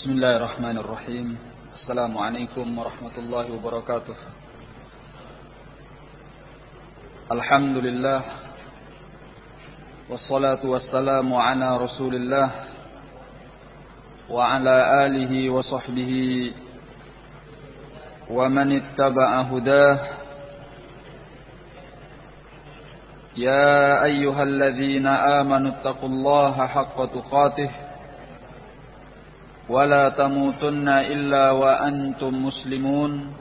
Bismillahirrahmanirrahim. Assalamualaikum warahmatullahi wabarakatuh. Alhamdulillah. Wassalatu wassalamu ala Rasulillah wa ala alihi wa sahbihi wa man ittaba'a hudah. Ya ayyuhalladzina amanu taqullaha haqqa tuqatih wa la tamutunna illa wa antum muslimun.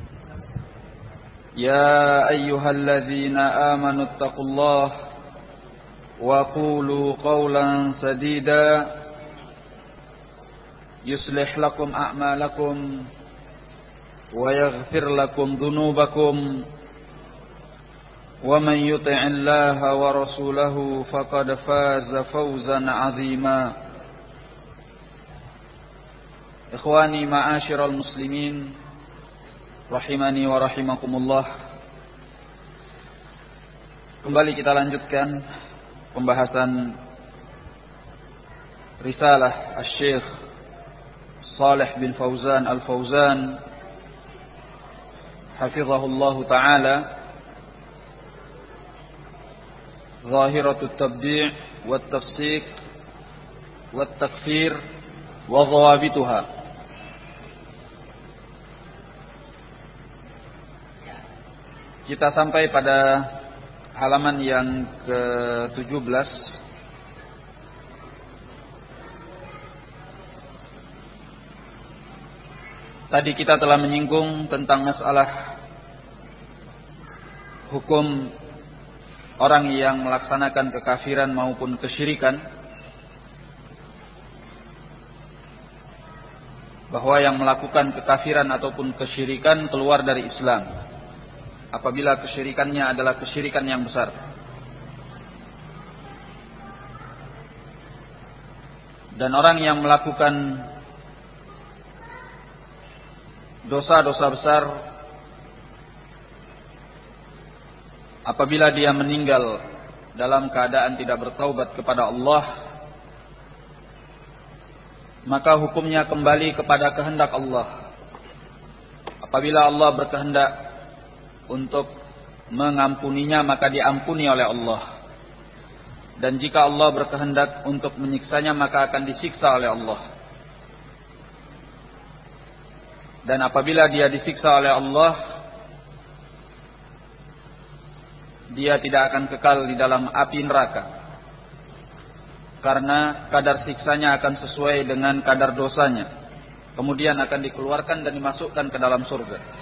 Ya ayyuhalladzina amanu taqullaha wa qulu qawlan sadida yuslih lakum a'malakum wa yaghfir lakum dhunubakum wa man yuti'illaha wa rasulahu faqad faza fawzan 'azima. Ikhwani ma'asyiral muslimin rahimani wa rahimakumullah. Kembali kita lanjutkan pembahasan risalah Asy-Syaikh Shalih bin Fauzan Al-Fauzan hafizahullahu taala, Zahiratut Tabdi' wat Tafsiq wat Takfir wa dhawabituha. Kita sampai pada halaman yang ke-17. Tadi kita telah menyinggung tentang masalah hukum orang yang melaksanakan kekafiran maupun kesyirikan, bahwa yang melakukan kekafiran ataupun kesyirikan keluar dari Islam apabila kesyirikannya adalah kesyirikan yang besar. Dan orang yang melakukan dosa-dosa besar apabila dia meninggal dalam keadaan tidak bertaubat kepada Allah, maka hukumnya kembali kepada kehendak Allah. Apabila Allah berkehendak untuk mengampuninya, maka diampuni oleh Allah. Dan jika Allah berkehendak untuk menyiksanya, maka akan disiksa oleh Allah. Dan apabila dia disiksa oleh Allah, dia tidak akan kekal di dalam api neraka, karena kadar siksanya akan sesuai dengan kadar dosanya. Kemudian akan dikeluarkan dan dimasukkan ke dalam surga.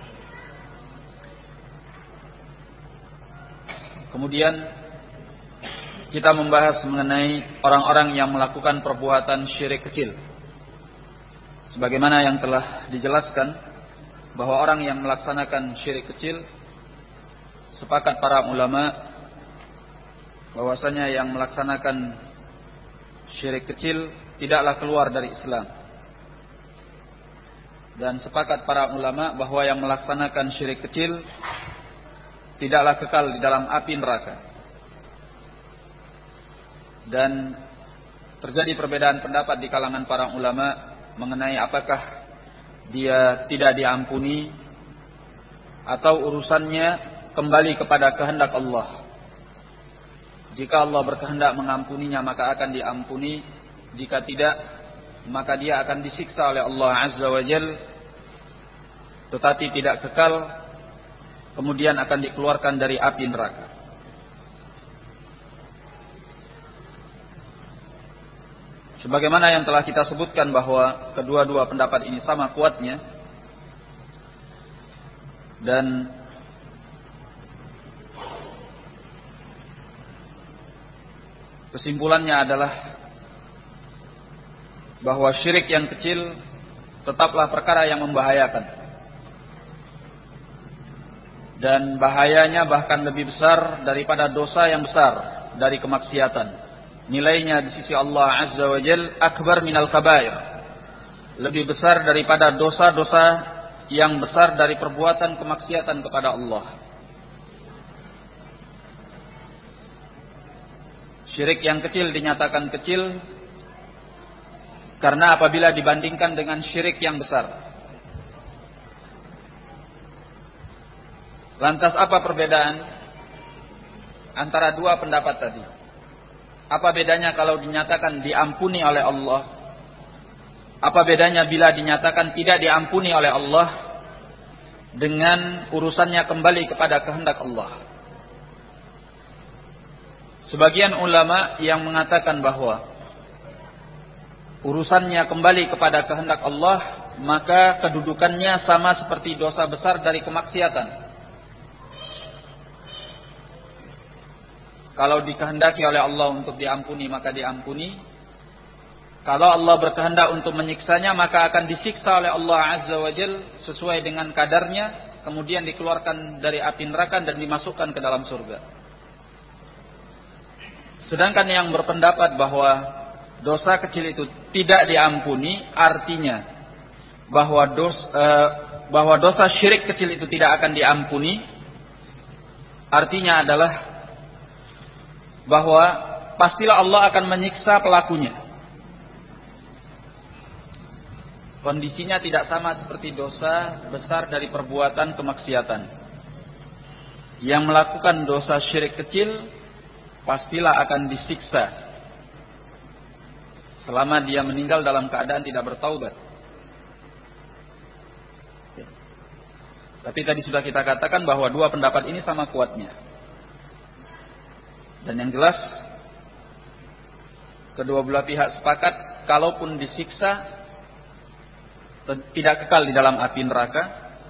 Kemudian kita membahas mengenai orang-orang yang melakukan perbuatan syirik kecil. Sebagaimana yang telah dijelaskan, bahwa orang yang melaksanakan syirik kecil, sepakat para ulama bahwasanya yang melaksanakan syirik kecil tidaklah keluar dari Islam. Dan sepakat para ulama bahwa yang melaksanakan syirik kecil tidaklah kekal di dalam api neraka. Dan terjadi perbedaan pendapat di kalangan para ulama mengenai apakah dia tidak diampuni atau urusannya kembali kepada kehendak Allah. Jika Allah berkehendak mengampuninya, maka akan diampuni. Jika tidak, maka dia akan disiksa oleh Allah Azza wa Jalla, tetapi tidak kekal, kemudian akan dikeluarkan dari api neraka. Sebagaimana yang telah kita sebutkan bahwa kedua-dua pendapat ini sama kuatnya, dan kesimpulannya adalah bahwa syirik yang kecil tetaplah perkara yang membahayakan. Dan bahayanya bahkan lebih besar daripada dosa yang besar dari kemaksiatan. Nilainya di sisi Allah Azza wa Jalla akbar minal kabair. Lebih besar daripada dosa-dosa yang besar dari perbuatan kemaksiatan kepada Allah. Syirik yang kecil dinyatakan kecil Karena apabila dibandingkan dengan syirik yang besar. Lantas apa perbedaan antara dua pendapat tadi? Apa bedanya kalau dinyatakan diampuni oleh Allah? Apa bedanya bila dinyatakan tidak diampuni oleh Allah dengan urusannya kembali kepada kehendak Allah? Sebagian ulama yang mengatakan bahwa urusannya kembali kepada kehendak Allah, maka kedudukannya sama seperti dosa besar dari kemaksiatan. Kalau dikehendaki oleh Allah untuk diampuni, maka diampuni. Kalau Allah berkehendak untuk menyiksanya, maka akan disiksa oleh Allah Azza wa Jal sesuai dengan kadarnya, kemudian dikeluarkan dari api neraka dan dimasukkan ke dalam surga. Sedangkan yang berpendapat bahwa dosa kecil itu tidak diampuni, artinya bahwa dosa syirik kecil itu tidak akan diampuni, artinya adalah bahwa pastilah Allah akan menyiksa pelakunya. Kondisinya tidak sama seperti dosa besar dari perbuatan kemaksiatan. Yang melakukan dosa syirik kecil pastilah akan disiksa selama dia meninggal dalam keadaan tidak bertaubat. Tapi tadi sudah kita katakan bahwa dua pendapat ini sama kuatnya. Dan yang jelas kedua belah pihak sepakat kalaupun disiksa tidak kekal di dalam api neraka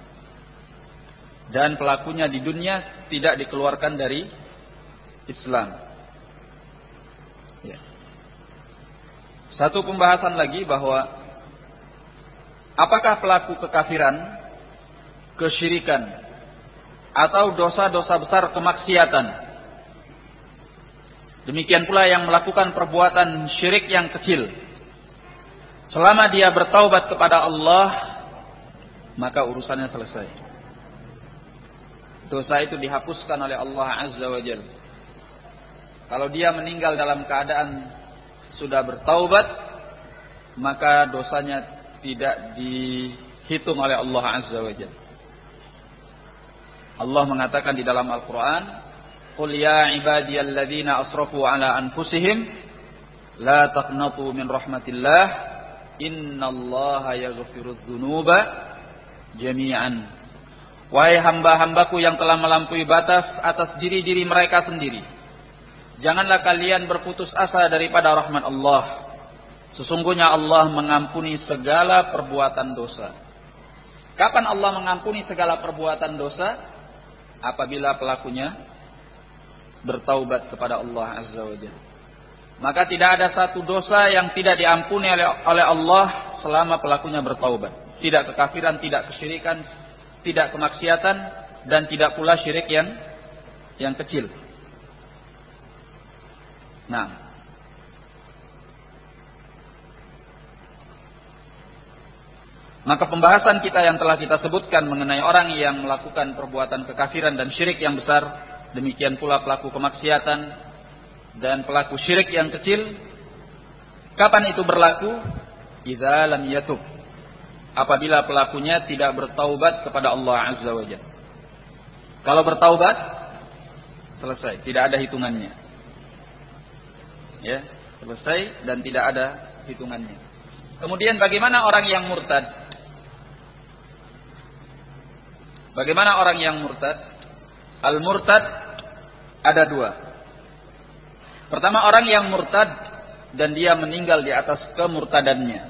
dan pelakunya di dunia tidak dikeluarkan dari Islam. Ya. Satu pembahasan lagi bahwa apakah pelaku kekafiran, kesyirikan, atau dosa-dosa besar kemaksiatan, demikian pula yang melakukan perbuatan syirik yang kecil, selama dia bertaubat kepada Allah, maka urusannya selesai. Dosa itu dihapuskan oleh Allah Azza wa Jalla. Kalau dia meninggal dalam keadaan sudah bertaubat, maka dosanya tidak dihitung oleh Allah Azza wa Jalla. Allah mengatakan di dalam Al-Quran, "Qul ya ibadiyalladzina asrafu ala anfusihim, la taqnatu min rahmatillah, innallaha yaghfirudz dzunuba jami'an." Wahai hamba-hambaku yang telah melampaui batas atas diri-diri mereka sendiri, janganlah kalian berputus asa daripada rahmat Allah. Sesungguhnya Allah mengampuni segala perbuatan dosa. Kapan Allah mengampuni segala perbuatan dosa? Apabila pelakunya bertaubat kepada Allah Azza wa Jalla. Maka tidak ada satu dosa yang tidak diampuni oleh Allah selama pelakunya bertaubat. Tidak kekafiran, tidak kesyirikan, tidak kemaksiatan, dan tidak pula syirik yang kecil. Nah, maka pembahasan kita yang telah kita sebutkan mengenai orang yang melakukan perbuatan kekafiran dan syirik yang besar, demikian pula pelaku kemaksiatan dan pelaku syirik yang kecil, kapan itu berlaku? Idza lam yatub, apabila pelakunya tidak bertaubat kepada Allah Azza wa Jalla. Kalau bertaubat, selesai, tidak ada hitungannya. Ya, selesai dan tidak ada hitungannya. Kemudian bagaimana orang yang murtad? Bagaimana orang yang murtad? Al-murtad ada dua. Pertama, orang yang murtad dan dia meninggal di atas kemurtadannya.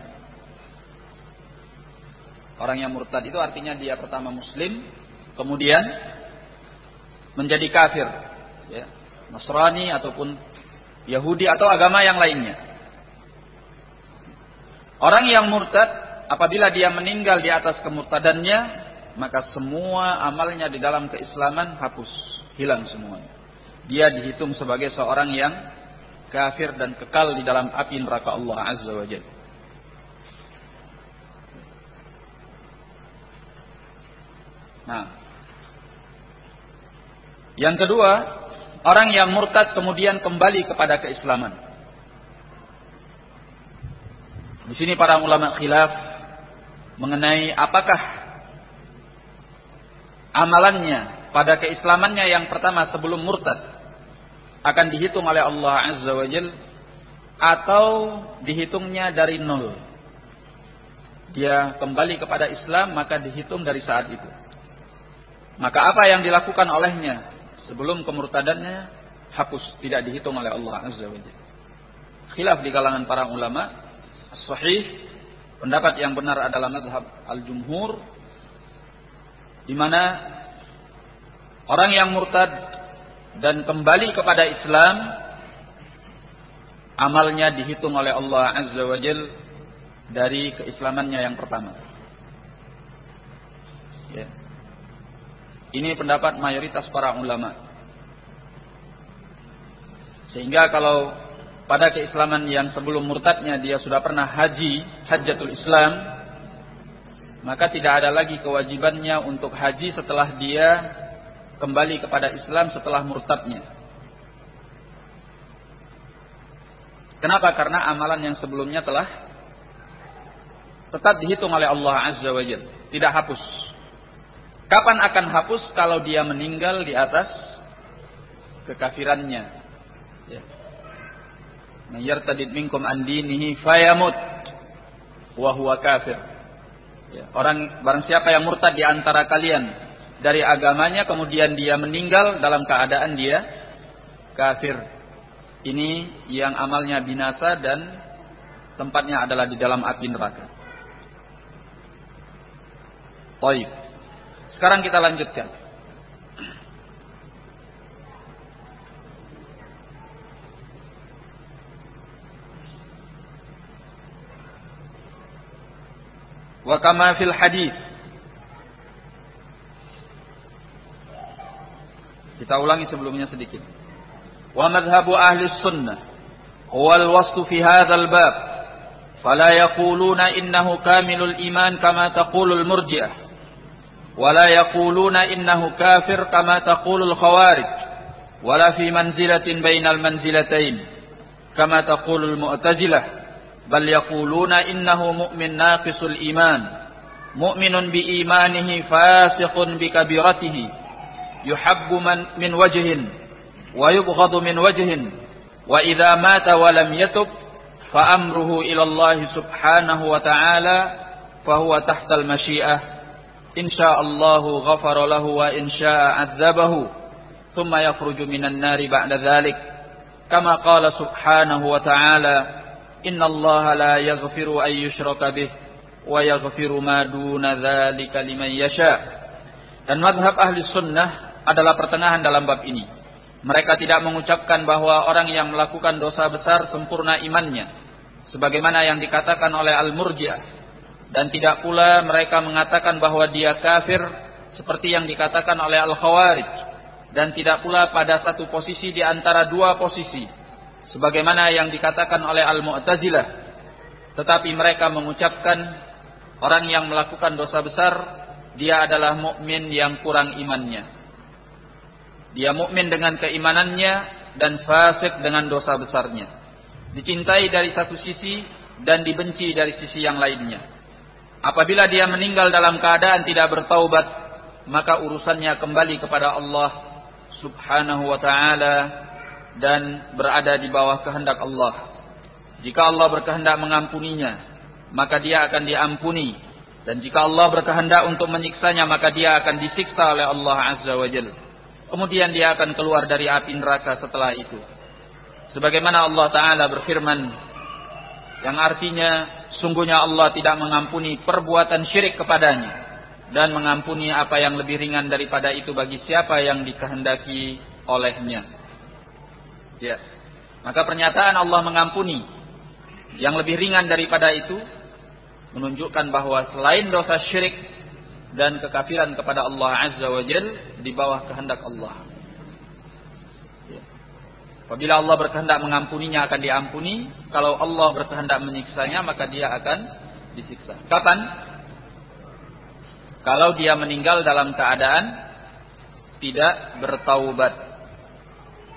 Orang yang murtad itu artinya dia pertama muslim, kemudian menjadi kafir, ya, Nasrani ataupun Yahudi atau agama yang lainnya. Orang yang murtad apabila dia meninggal di atas kemurtadannya, maka semua amalnya di dalam keislaman hapus, hilang semuanya. Dia dihitung sebagai seorang yang kafir dan kekal di dalam api neraka Allah Azza wa Jalla. Nah, yang kedua, orang yang murtad kemudian kembali kepada keislaman. Di sini para ulama khilaf mengenai apakah amalannya pada keislamannya yang pertama sebelum murtad akan dihitung oleh Allah Azza wa Jalla atau dihitungnya dari nol. Dia kembali kepada Islam maka dihitung dari saat itu. Maka apa yang dilakukan olehnya sebelum kemurtadannya hapus, tidak dihitung oleh Allah Azza wa Jalla. Khilaf di kalangan para ulama. Sahih, pendapat yang benar adalah mazhab al-jumhur, di mana orang yang murtad dan kembali kepada Islam, amalnya dihitung oleh Allah Azza wa Jalla dari keislamannya yang pertama. Ya. Ini pendapat mayoritas para ulama. Sehingga kalau pada keislaman yang sebelum murtadnya dia sudah pernah haji, hajjatul Islam, maka tidak ada lagi kewajibannya untuk haji setelah dia kembali kepada Islam setelah murtadnya. Kenapa? Karena amalan yang sebelumnya telah tetap dihitung oleh Allah Azza wa Jalla, tidak hapus. Kapan akan hapus? Kalau dia meninggal di atas kekafirannya. Ya. Man yartadid minkum an dinihi fayamut wa huwa kafir. Ya, barang siapa yang murtad di antara kalian dari agamanya kemudian dia meninggal dalam keadaan dia kafir. Ini yang amalnya binasa dan tempatnya adalah di dalam api neraka. Baik. Sekarang kita lanjutkan. Wa kama fil hadis. Kita ulangi sebelumnya sedikit. Wa madhhabu ahli sunnah huwa al-wasl fi hadzal bab. Fala yaquluna innahu kamilul iman kama taqulul murji'ah. Wala yaquluna innahu kafir kama taqulul khawarij. Wala fi manzilatin bainal manzilatain kama taqulul mu'tazilah. Bal yaquluna innahu mu'min naqisul iman, mu'minun bi imanihi fasiqun bi kabiratihi, yuhabbu min wajhin wa yubghadu min wajhin, wa idza mata wa lam yatub fa amruhu ila Allah subhanahu wa ta'ala fa huwa tahta al-masyi'ah, in sya'allahu ghafara lahu wa in syaa'a 'adzabahu thumma yakhruju minan nari ba'da dhalik, kama qala subhanahu wa ta'ala Inna Allah la yaghfiru an yushraka bih wa yaghfiru ma duna dzalika liman yasha. Dan mazhab ahli sunnah adalah pertengahan dalam bab ini. Mereka tidak mengucapkan bahwa orang yang melakukan dosa besar sempurna imannya, sebagaimana yang dikatakan oleh al-murji'ah. Dan tidak pula mereka mengatakan bahwa dia kafir seperti yang dikatakan oleh al-khawarij. Dan tidak pula pada satu posisi di antara dua posisi, sebagaimana yang dikatakan oleh al-mu'tazilah. Tetapi mereka mengucapkan orang yang melakukan dosa besar, dia adalah mukmin yang kurang imannya. Dia mukmin dengan keimanannya dan fasik dengan dosa besarnya. Dicintai dari satu sisi dan dibenci dari sisi yang lainnya. Apabila dia meninggal dalam keadaan tidak bertaubat, maka urusannya kembali kepada Allah subhanahu wa ta'ala dan berada di bawah kehendak Allah. Jika Allah berkehendak mengampuninya, maka dia akan diampuni. Dan jika Allah berkehendak untuk menyiksanya, maka dia akan disiksa oleh Allah Azza wa Jalla. Kemudian dia akan keluar dari api neraka setelah itu. Sebagaimana Allah Ta'ala berfirman, yang artinya, sungguhnya Allah tidak mengampuni perbuatan syirik kepadanya, dan mengampuni apa yang lebih ringan daripada itu bagi siapa yang dikehendaki olehnya. Ya. Maka pernyataan Allah mengampuni yang lebih ringan daripada itu menunjukkan bahwa selain dosa syirik dan kekafiran kepada Allah Azza wa Jalla di bawah kehendak Allah. Ya. Apabila Allah berkehendak mengampuninya akan diampuni, kalau Allah berkehendak menyiksanya maka dia akan disiksa. Kapan? Kalau dia meninggal dalam keadaan tidak bertaubat.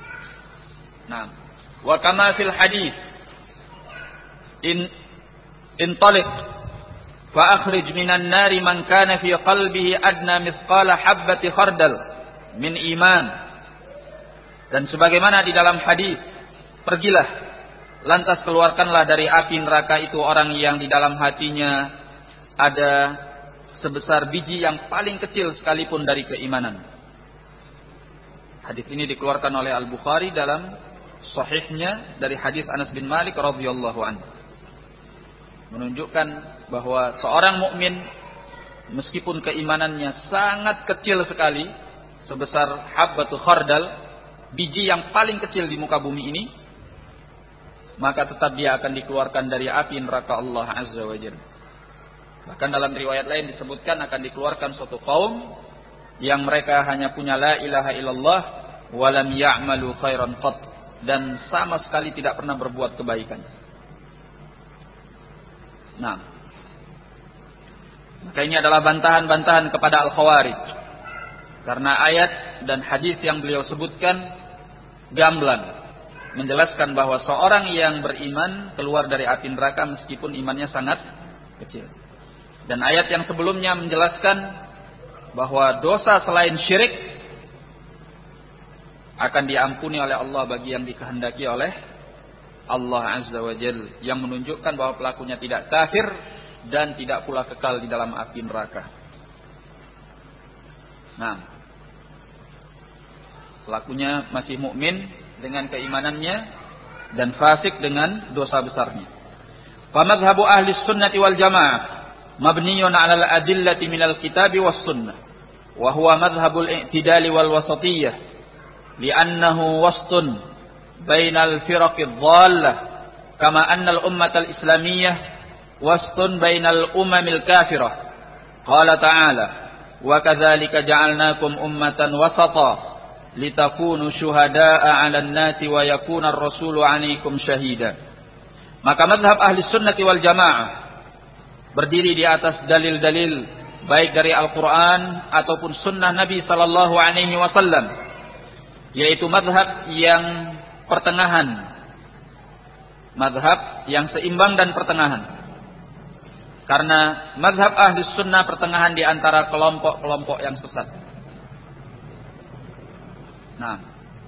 Nah, wa kama fil hadis intaliq fa akhrij minan nari man kana fi qalbihi adna mithqala habbati khardal min iman. Dan sebagaimana di dalam hadis, pergilah lantas keluarkanlah dari api neraka itu orang yang di dalam hatinya ada sebesar biji yang paling kecil sekalipun dari keimanan. Hadis ini dikeluarkan oleh Al-Bukhari dalam sahihnya dari hadis Anas bin Malik radhiyallahu anhu. Menunjukkan bahwa seorang mukmin meskipun keimanannya sangat kecil sekali, sebesar habbatu khardal, biji yang paling kecil di muka bumi ini, maka tetap dia akan dikeluarkan dari api neraka Allah Azza wa Jalla. Bahkan dalam riwayat lain disebutkan akan dikeluarkan suatu kaum yang mereka hanya punya la ilaha illallah wa lam ya'malu khairan qat, dan sama sekali tidak pernah berbuat kebaikan. Nah, maka ini adalah bantahan-bantahan kepada Al-Khawarij, karena ayat dan hadis yang beliau sebutkan gamblang menjelaskan bahwa seorang yang beriman keluar dari api neraka meskipun imannya sangat kecil. Dan ayat yang sebelumnya menjelaskan bahwa dosa selain syirik akan diampuni oleh Allah bagi yang dikehendaki oleh Allah Azza wa Jalla, yang menunjukkan bahwa pelakunya tidak kafir dan tidak pula kekal di dalam api neraka. Nah, pelakunya masih mukmin dengan keimanannya dan fasik dengan dosa besarnya. Fa madhhabu ahli sunnati wal jamaah mabniyun 'ala al-adillati minal kitabi was sunnah wa huwa madhhabul i'tidali wal wasatiyyah li'annahu wastun bainal firaqid dhallah kama anna al-ummatal islamiyyah wastun bainal umamil kafirah. Qala ta'ala wa kadzalika ja'alnakum ummatan wasata litakunu syuhada'a 'alan nasi wa yakuna ar-rasulu 'alaikum syahida. Maka mazhab ahli sunnati wal jamaah berdiri di atas dalil-dalil baik dari Al-Quran ataupun sunnah Nabi sallallahu alaihi wasallam, yaitu mazhab yang pertengahan, mazhab yang seimbang dan pertengahan. Karena mazhab ahli sunnah pertengahan di antara kelompok-kelompok yang sesat. Nah,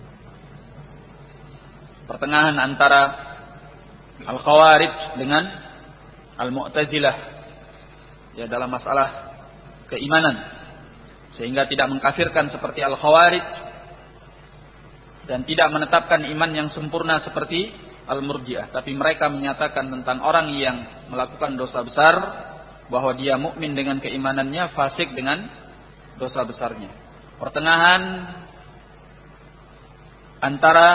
pertengahan antara Al-Khawarij dengan Al-Mu'tazilah, ya, dalam masalah keimanan, sehingga tidak mengkafirkan seperti Al-Khawarij dan tidak menetapkan iman yang sempurna seperti Al-Murji'ah, tapi mereka menyatakan tentang orang yang melakukan dosa besar bahwa dia mukmin dengan keimanannya, fasik dengan dosa besarnya. Pertengahan antara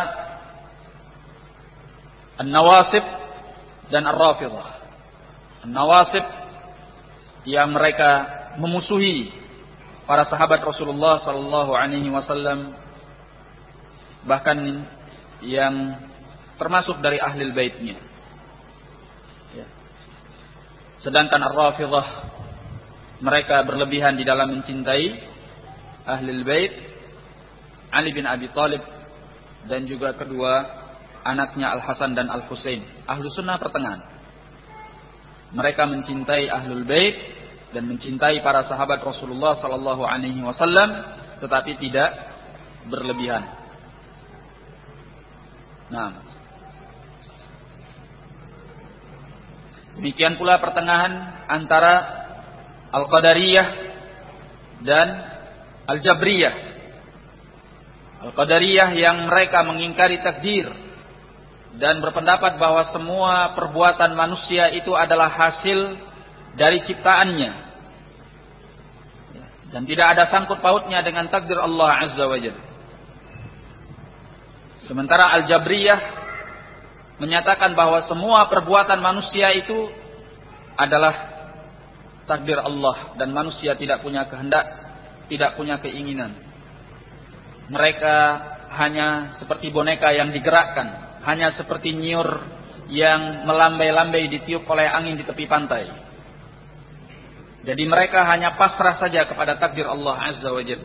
An-Nawasib dan Ar-Rafidhah. An-Nawasib yang mereka memusuhi para sahabat Rasulullah sallallahu alaihi wasallam, bahkan yang termasuk dari ahli baitnya. Ya. Sedangkan Ar-Rafidhah mereka berlebihan di dalam mencintai ahli bait, Ali bin Abi Thalib dan juga kedua anaknya Al-Hasan dan Al-Husain. Ahlu sunnah pertengahan. Mereka mencintai ahlul bait dan mencintai para sahabat Rasulullah sallallahu alaihi wasallam, tetapi tidak berlebihan. Nah, demikian pula pertengahan antara Al-Qadariyah dan Al-Jabriyah. Al-Qadariyah yang mereka mengingkari takdir dan berpendapat bahwa semua perbuatan manusia itu adalah hasil dari ciptaannya dan tidak ada sangkut pautnya dengan takdir Allah Azza wa Jalla. Sementara Al-Jabriyah menyatakan bahwa semua perbuatan manusia itu adalah takdir Allah dan manusia tidak punya kehendak, tidak punya keinginan. Mereka hanya seperti boneka yang digerakkan, hanya seperti nyiur yang melambai-lambai ditiup oleh angin di tepi pantai. Jadi mereka hanya pasrah saja kepada takdir Allah Azza wa Jalla.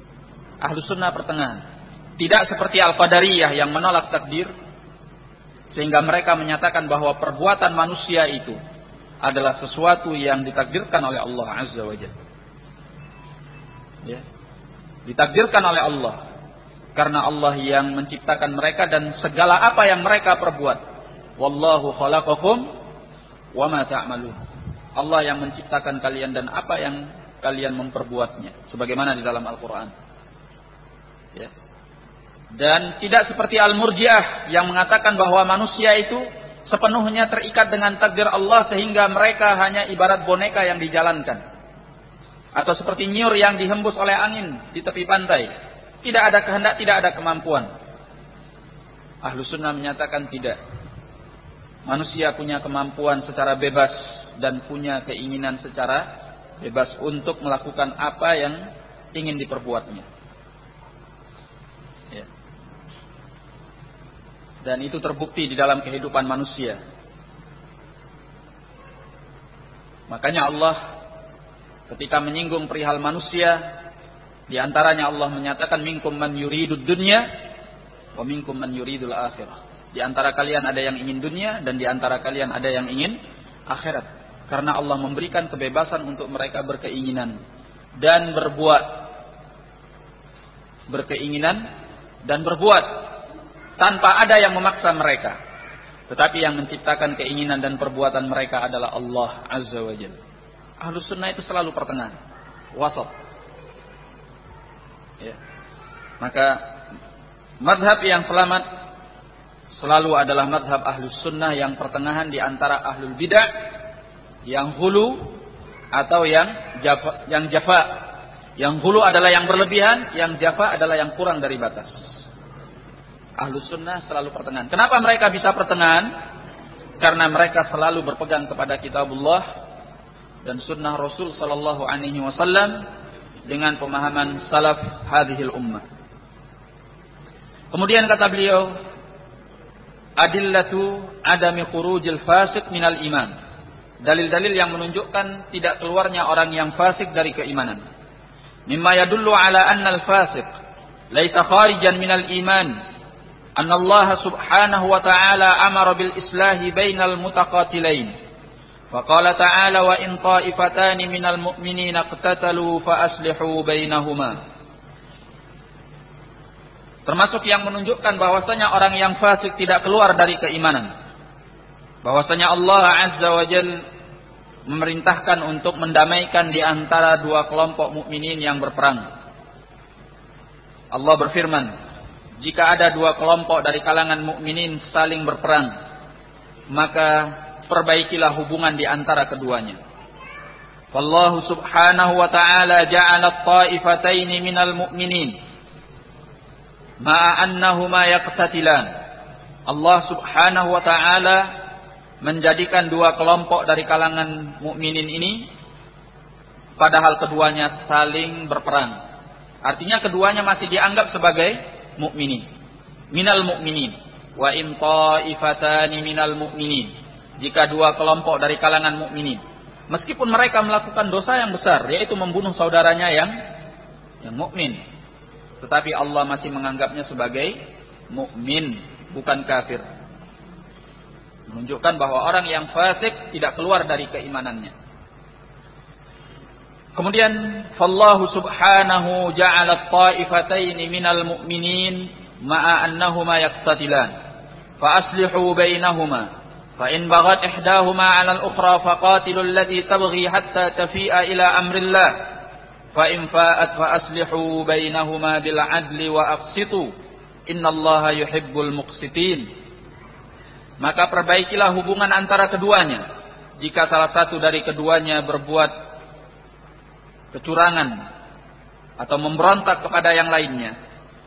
Ahlu sunnah pertengahan. Tidak seperti Al-Qadariyah yang menolak takdir. Sehingga mereka menyatakan bahwa perbuatan manusia itu adalah sesuatu yang ditakdirkan oleh Allah Azza wa Jalla. Ya. Ditakdirkan oleh Allah. Karena Allah yang menciptakan mereka dan segala apa yang mereka perbuat. Wallahu khalaqakum wa ma ta'malun. Allah yang menciptakan kalian dan apa yang kalian memperbuatnya. Sebagaimana di dalam Al-Quran. Ya. Dan tidak seperti Al-Murji'ah yang mengatakan bahwa manusia itu sepenuhnya terikat dengan takdir Allah sehingga mereka hanya ibarat boneka yang dijalankan. Atau seperti nyur yang dihembus oleh angin di tepi pantai. Tidak ada kehendak, tidak ada kemampuan. Ahlus Sunnah menyatakan tidak. Manusia punya kemampuan secara bebas dan punya keinginan secara bebas untuk melakukan apa yang ingin diperbuatnya. Ya. Dan itu terbukti di dalam kehidupan manusia. Makanya Allah ketika menyinggung perihal manusia, di antaranya Allah menyatakan minkum man yuridud dunya wa minkum man yuridul akhirah. Di antara kalian ada yang ingin dunia dan di antara kalian ada yang ingin akhirat. Karena Allah memberikan kebebasan untuk mereka berkeinginan dan berbuat. Berkeinginan dan berbuat tanpa ada yang memaksa mereka. Tetapi yang menciptakan keinginan dan perbuatan mereka adalah Allah Azza wa Jalla. Ahlus Sunnah itu selalu pertengahan, wasat. Ya. Maka mazhab yang selamat selalu adalah mazhab Ahlus Sunnah yang pertengahan di antara Ahlul Bidah, yang hulu atau yang jafa. Yang hulu adalah yang berlebihan, yang jafa adalah yang kurang dari batas. Ahlus Sunnah selalu pertengahan. Kenapa mereka bisa pertengahan? Karena mereka selalu berpegang kepada kitabullah dan sunnah Rasul sallallahu alaihi wasallam dengan pemahaman salaf hadhil ummah. Kemudian kata beliau, adillatu adami khurujil fasik minal iman. Dalil-dalil yang menunjukkan tidak keluarnya orang yang fasik dari keimanan. Mimma yadullu ala anna al-fasik laisa kharijan minal iman. Anna Allah subhanahu wa ta'ala amara bil islahi bainal mutaqatilain. Faqala ta'ala wa in ta'ifatani minal mu'minina iqtatalu fa aslihu bainahuma. Termasuk yang menunjukkan bahwasanya orang yang fasik tidak keluar dari keimanan. Bahwasanya Allah Azza wa Jalla memerintahkan untuk mendamaikan di antara dua kelompok mukminin yang berperang. Allah berfirman, jika ada dua kelompok dari kalangan mukminin saling berperang, maka perbaikilah hubungan di antara keduanya. Wallahu subhanahu wa ta'ala ja'ala at-ta'ifataini minal mu'minin ma'a annahuma yaqtatilan. Allah subhanahu wa ta'ala menjadikan dua kelompok dari kalangan mukminin ini padahal keduanya saling berperang. Artinya keduanya masih dianggap sebagai mukminin. Minal mu'minin wa in ta'ifatani minal mu'minin. Jika dua kelompok dari kalangan mukminin, meskipun mereka melakukan dosa yang besar, yaitu membunuh saudaranya yang mukmin, tetapi Allah masih menganggapnya sebagai mukmin, bukan kafir. Menunjukkan bahwa orang yang fasik tidak keluar dari keimanannya. Kemudian, fallahu subhanahu ja'ala at-ta'ifataini minal mu'minin ma'a annahuma yaqtatilan fa aslihu bainahuma. فإن بغت إحداهما على الأخرى فقاتلوا التي تبغي حتى تفيء إلى أمر الله فإن فاءت فأصلحوا بينهما بالعدل وأقسطوا إن الله يحب المقسطين. Maka perbaikilah hubungan antara keduanya. Jika salah satu dari keduanya berbuat kecurangan atau memberontak kepada yang lainnya,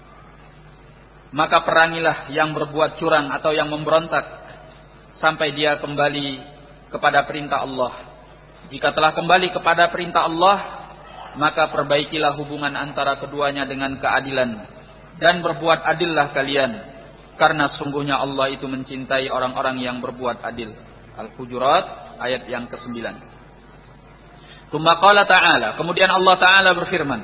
maka perangilah yang berbuat curang atau yang memberontak sampai dia kembali kepada perintah Allah. Jika telah kembali kepada perintah Allah, maka perbaikilah hubungan antara keduanya dengan keadilan. Dan berbuat adillah kalian, karena sungguhnya Allah itu mencintai orang-orang yang berbuat adil. Al-Hujurat ayat yang ke-9. Tsumma qala ta'ala, kemudian Allah Ta'ala berfirman,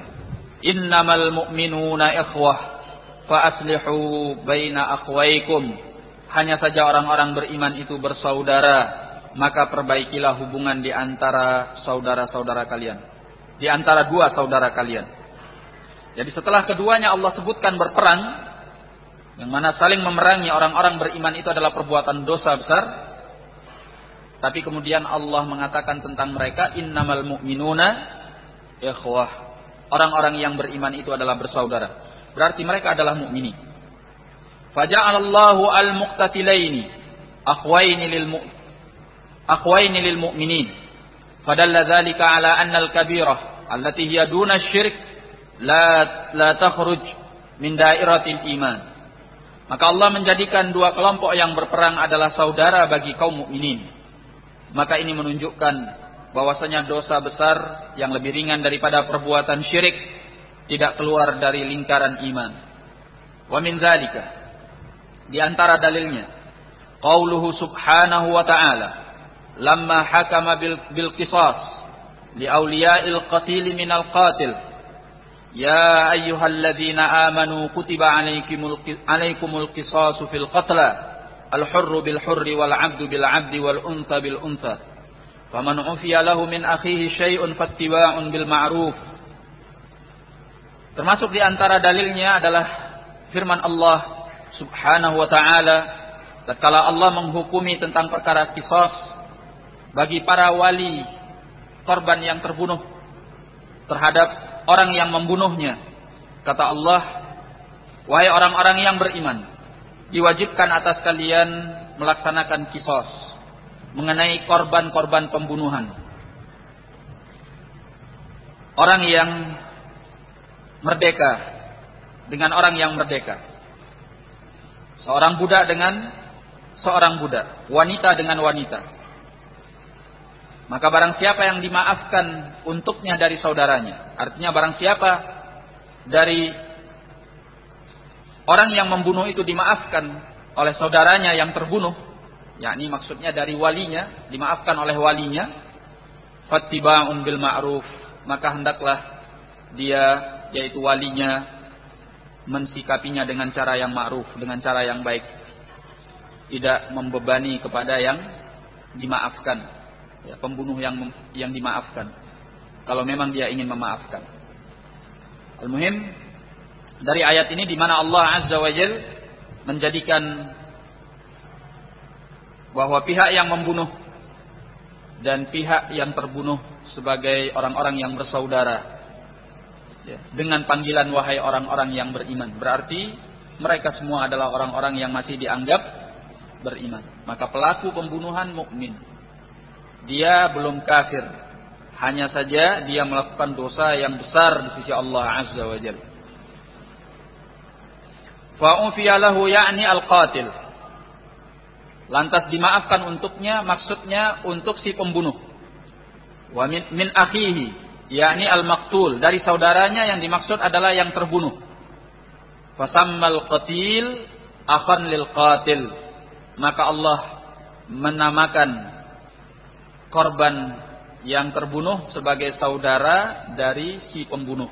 innamal mu'minuna ikhwah fa aslihu baina akhwaykum. hanya saja orang-orang beriman itu bersaudara, maka perbaikilah hubungan di antara saudara-saudara kalian, di antara dua saudara kalian. Jadi setelah keduanya Allah sebutkan berperang, yang mana saling memerangi orang-orang beriman itu adalah perbuatan dosa besar. Tapi kemudian Allah mengatakan tentang mereka, innamal mu'minuna ikhwah. Orang-orang yang beriman itu adalah bersaudara. Berarti mereka adalah mukminin. Faja'alallahu al-muqtatilaini akhwaini lil mu'minin. Fadalla dzalika ala anna al-kabirah allati hiya duna asy-syirk la takhruj min dairatil iman. Maka Allah menjadikan dua kelompok yang berperang adalah saudara bagi kaum mukminin. Maka ini menunjukkan bahwasanya dosa besar yang lebih ringan daripada perbuatan syirik tidak keluar dari lingkaran iman. Wa min dzalika, di antara dalilnya, qauluhu subhanahu wa ta'ala, lamma hakama bil qisas li awliya'il qatil minal qatil, ya ayyuhalladzina amanu kutiba alaikumul qisasu fil qatla al-hurru bil hurri wal 'abdu bil 'abdi wal untha bil untha faman 'ufiya lahu min akhihi syai'un fattiba'un bil ma'ruf. Termasuk di antara dalilnya adalah firman Allah Subhanahu wa ta'ala tatkala Allah menghukumi tentang perkara qisas bagi para wali korban yang terbunuh terhadap orang yang membunuhnya. Kata Allah, wahai orang-orang yang beriman, diwajibkan atas kalian melaksanakan qisas mengenai korban-korban pembunuhan. Orang yang merdeka dengan orang yang merdeka. Seorang budak dengan seorang budak, wanita dengan wanita. Maka barang siapa yang dimaafkan untuknya dari saudaranya, artinya barang siapa dari orang yang membunuh itu dimaafkan oleh saudaranya yang terbunuh, yakni maksudnya dari walinya, dimaafkan oleh walinya, fattiba'un bil ma'ruf, maka hendaklah dia, yaitu walinya, mensikapinya dengan cara yang ma'ruf, dengan cara yang baik, tidak membebani kepada yang dimaafkan, ya, pembunuh yang dimaafkan, kalau memang dia ingin memaafkan. Al-muhim, dari ayat ini di mana Allah Azza wa Jalla menjadikan bahwa pihak yang membunuh dan pihak yang terbunuh sebagai orang-orang yang bersaudara, ya, dengan panggilan wahai orang-orang yang beriman, berarti mereka semua adalah orang-orang yang masih dianggap beriman. Maka pelaku pembunuhan mukmin, dia belum kafir, hanya saja dia melakukan dosa yang besar di sisi Allah Azza wa Jalla. Fa'ufiya lahu ya'ni al-qatil, lantas dimaafkan untuknya, maksudnya untuk si pembunuh. Wa min akhihi, yakni al-maqtul, dari saudaranya yang dimaksud adalah yang terbunuh. Fasammal qatil akhan lil qatil, maka Allah menamakan korban yang terbunuh sebagai saudara dari si pembunuh.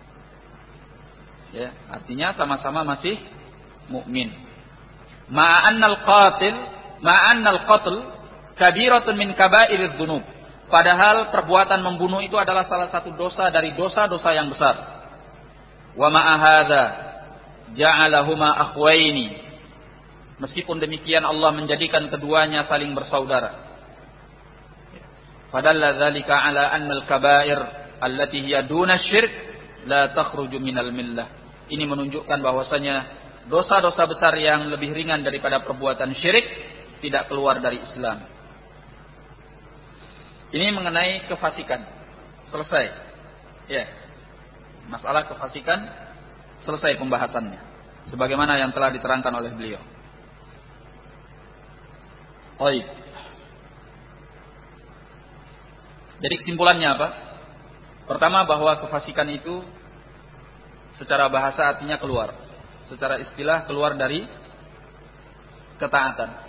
Ya, artinya sama-sama masih mukmin. Ma'annal qatl kabiratun min kaba'iriz dzunub. Padahal perbuatan membunuh itu adalah salah satu dosa dari dosa-dosa yang besar. Wa ma'a hadza ja'alahuma akhwaini. Meskipun demikian Allah menjadikan keduanya saling bersaudara. Fadalla dzalika ala anna al-kaba'ir allati hiya duna asy-syirk la takhruju minal millah. Ini menunjukkan bahwasanya dosa-dosa besar yang lebih ringan daripada perbuatan syirik tidak keluar dari Islam. Ini mengenai kefasikan. Selesai. Ya. Masalah kefasikan selesai pembahasannya. Sebagaimana yang telah diterangkan oleh beliau. Baik. Jadi kesimpulannya apa? Pertama, bahwa kefasikan itu secara bahasa artinya keluar. Secara istilah keluar dari ketaatan.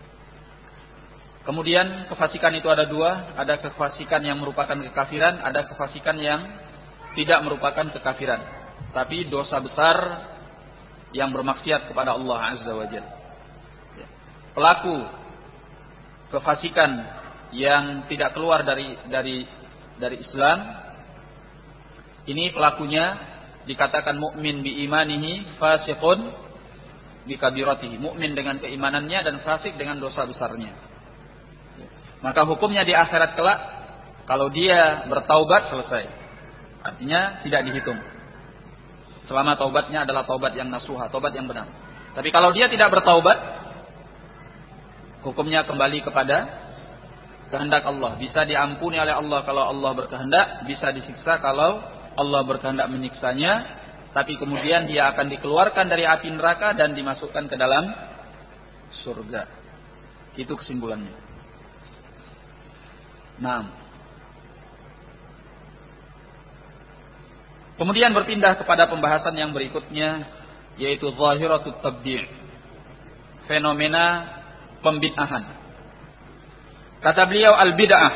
Kemudian kefasikan itu ada dua. Ada kefasikan yang merupakan kekafiran. Ada kefasikan yang tidak merupakan kekafiran, tapi dosa besar yang bermaksiat kepada Allah Azza wa Jalla. pelaku kefasikan yang tidak keluar dari Islam, ini pelakunya dikatakan mukmin bi imanihi, fasiqun bi kabiratihi, mukmin dengan keimanannya dan fasik dengan dosa besarnya. Maka hukumnya di akhirat kelak, kalau dia bertaubat selesai. Artinya tidak dihitung. Selama taubatnya adalah taubat yang nasuha, taubat yang benar. Tapi kalau dia tidak bertaubat, hukumnya kembali kepada kehendak Allah. Bisa diampuni oleh Allah kalau Allah berkehendak, bisa disiksa kalau Allah berkehendak menyiksanya, tapi kemudian dia akan dikeluarkan dari api neraka dan dimasukkan ke dalam surga. Itu kesimpulannya. Nah, kemudian berpindah kepada pembahasan yang berikutnya, yaitu zahiratut tabdi', fenomena pembid'ahan. Kata beliau, al-bid'ah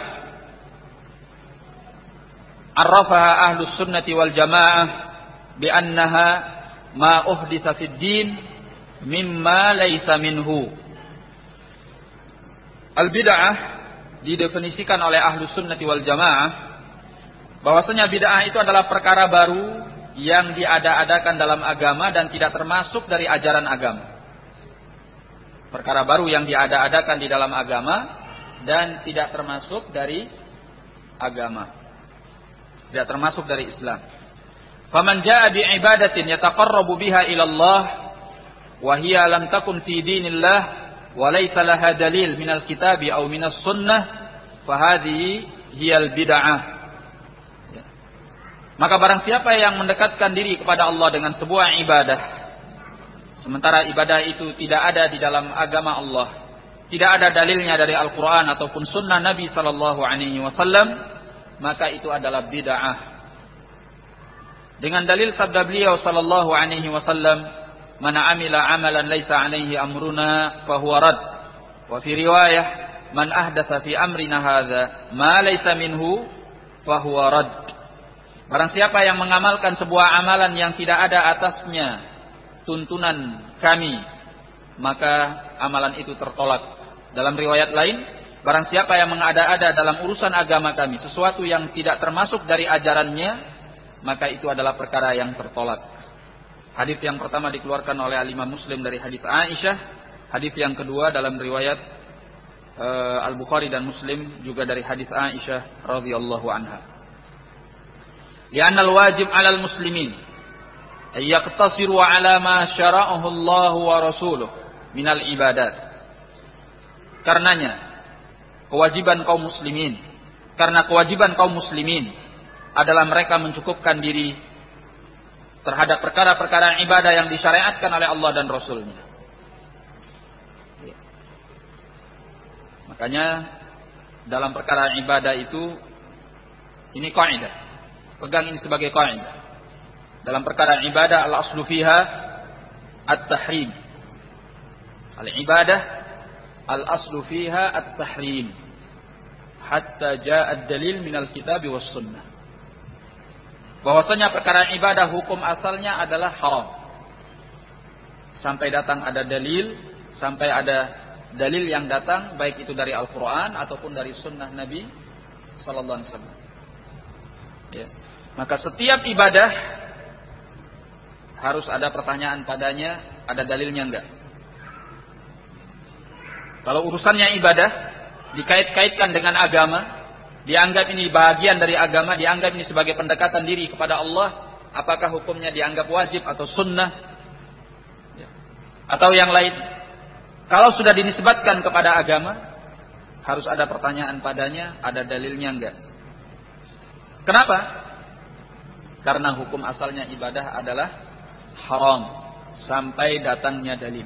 arrafaha ahlus sunnati wal jamaah bi'annaha ma uhditha fid din mimma laysa minhu. Al-bid'ah didefinisikan oleh ahlus sunnati wal jamaah bahwasanya bid'ah itu adalah perkara baru yang diada-adakan dalam agama dan tidak termasuk dari ajaran agama. Perkara baru yang diada-adakan di dalam agama dan tidak termasuk dari agama, tidak termasuk dari Islam. Faman jaa bi ibadatin yataqarrabu biha ila Allah wa hiya lam takun fi dinillah wa laysa laha dalil minal kitabi aw minas sunnah fa hadhihi hiyal bid'ah. Maka barang siapa yang mendekatkan diri kepada Allah dengan sebuah ibadah, sementara ibadah itu tidak ada di dalam agama Allah, tidak ada dalilnya dari Al-Quran ataupun sunnah Nabi Sallallahu Alaihi Wasallam, maka itu adalah bid'ah. Dengan dalil sabda beliau Sallallahu Alaihi Wasallam, "Man amila amalan laisa alaihi amruna fahuwa rad." Wa fi riwayah, "Man ahdatsa fi amrina hadza ma laisa minhu fahuwa rad." Barang siapa yang mengamalkan sebuah amalan yang tidak ada atasnya tuntunan kami, maka amalan itu tertolak. Dalam riwayat lain, barang siapa yang mengada-ada dalam urusan agama kami sesuatu yang tidak termasuk dari ajarannya, maka itu adalah perkara yang tertolak. Hadis yang pertama dikeluarkan oleh Imam Muslim dari hadis Aisyah. Hadis yang kedua dalam riwayat Al-Bukhari dan Muslim juga dari hadis Aisyah radhiyallahu anha. Li'anna al-wajib 'alal muslimin ay yaqtasiru 'ala ma syara'ahu Allah wa rasuluhu minal ibadat. Karenanya kewajiban kaum muslimin adalah mereka mencukupkan diri terhadap perkara-perkara ibadah yang disyariatkan oleh Allah dan Rasulnya. Makanya dalam perkara ibadah itu, ini kaidah, pegang ini sebagai kaidah. Dalam perkara ibadah, al-aslu fiha at-tahrim. Al-ibadah al-aslu fiha at-tahrim hatta jaa ad-dalil minal kitab was sunnah. Bahwasanya perkara ibadah hukum asalnya adalah haram sampai datang ada dalil, sampai ada dalil yang datang baik itu dari Al-Qur'an ataupun dari sunnah Nabi sallallahu alaihi wasallam. Ya. Maka setiap ibadah harus ada pertanyaan padanya, ada dalilnya enggak? Kalau urusannya ibadah dikait-kaitkan dengan agama, dianggap ini bagian dari agama, dianggap ini sebagai pendekatan diri kepada Allah, apakah hukumnya dianggap wajib atau sunnah atau yang lain? Kalau sudah dinisbatkan kepada agama, harus ada pertanyaan padanya, ada dalilnya enggak? Kenapa? Karena hukum asalnya ibadah adalah haram sampai datangnya dalil.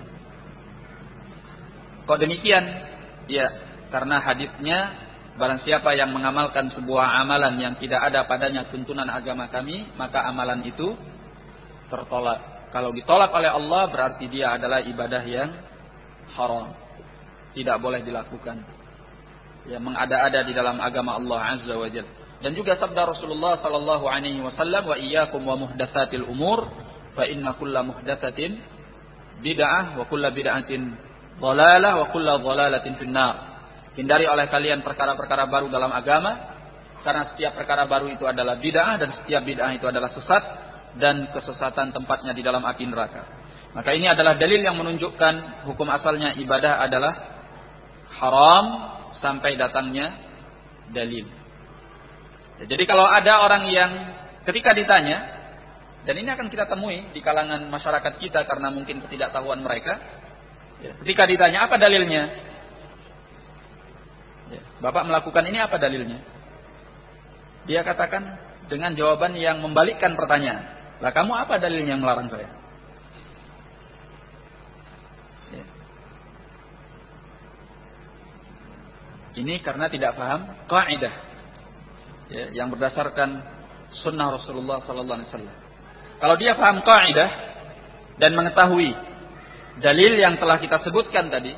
Kok demikian? Ya, karena hadisnya, barang siapa yang mengamalkan sebuah amalan yang tidak ada padanya tuntunan agama kami, maka amalan itu tertolak. Kalau ditolak oleh Allah, berarti dia adalah ibadah yang haram, tidak boleh dilakukan. Ya, mengada-ada di dalam agama Allah Azza wa Jalla. Dan juga sabda Rasulullah sallallahu alaihi wasallam, "Wa iyyakum wa muhdatsatil umur, fa inna kulla muhdatsatin bid'ah wa kulla bid'atin dhalalah wa kullu dhalalatin finnar. Hindari oleh kalian perkara-perkara baru dalam agama, karena setiap perkara baru itu adalah bid'ah dan setiap bid'ah itu adalah sesat dan kesesatan tempatnya di dalam api neraka. Maka ini adalah dalil yang menunjukkan hukum asalnya ibadah adalah haram sampai datangnya dalil. Jadi kalau ada orang yang ketika ditanya, dan ini akan kita temui di kalangan masyarakat kita karena mungkin ketidaktahuan mereka, ketika ditanya apa dalilnya? Bapak melakukan ini apa dalilnya? Dia katakan dengan jawaban yang membalikkan pertanyaan. Lah kamu apa dalilnya yang melarang saya? Ini karena tidak paham kaidah yang berdasarkan sunnah Rasulullah sallallahu alaihi wasallam. Kalau dia paham kaidah dan mengetahui dalil yang telah kita sebutkan tadi,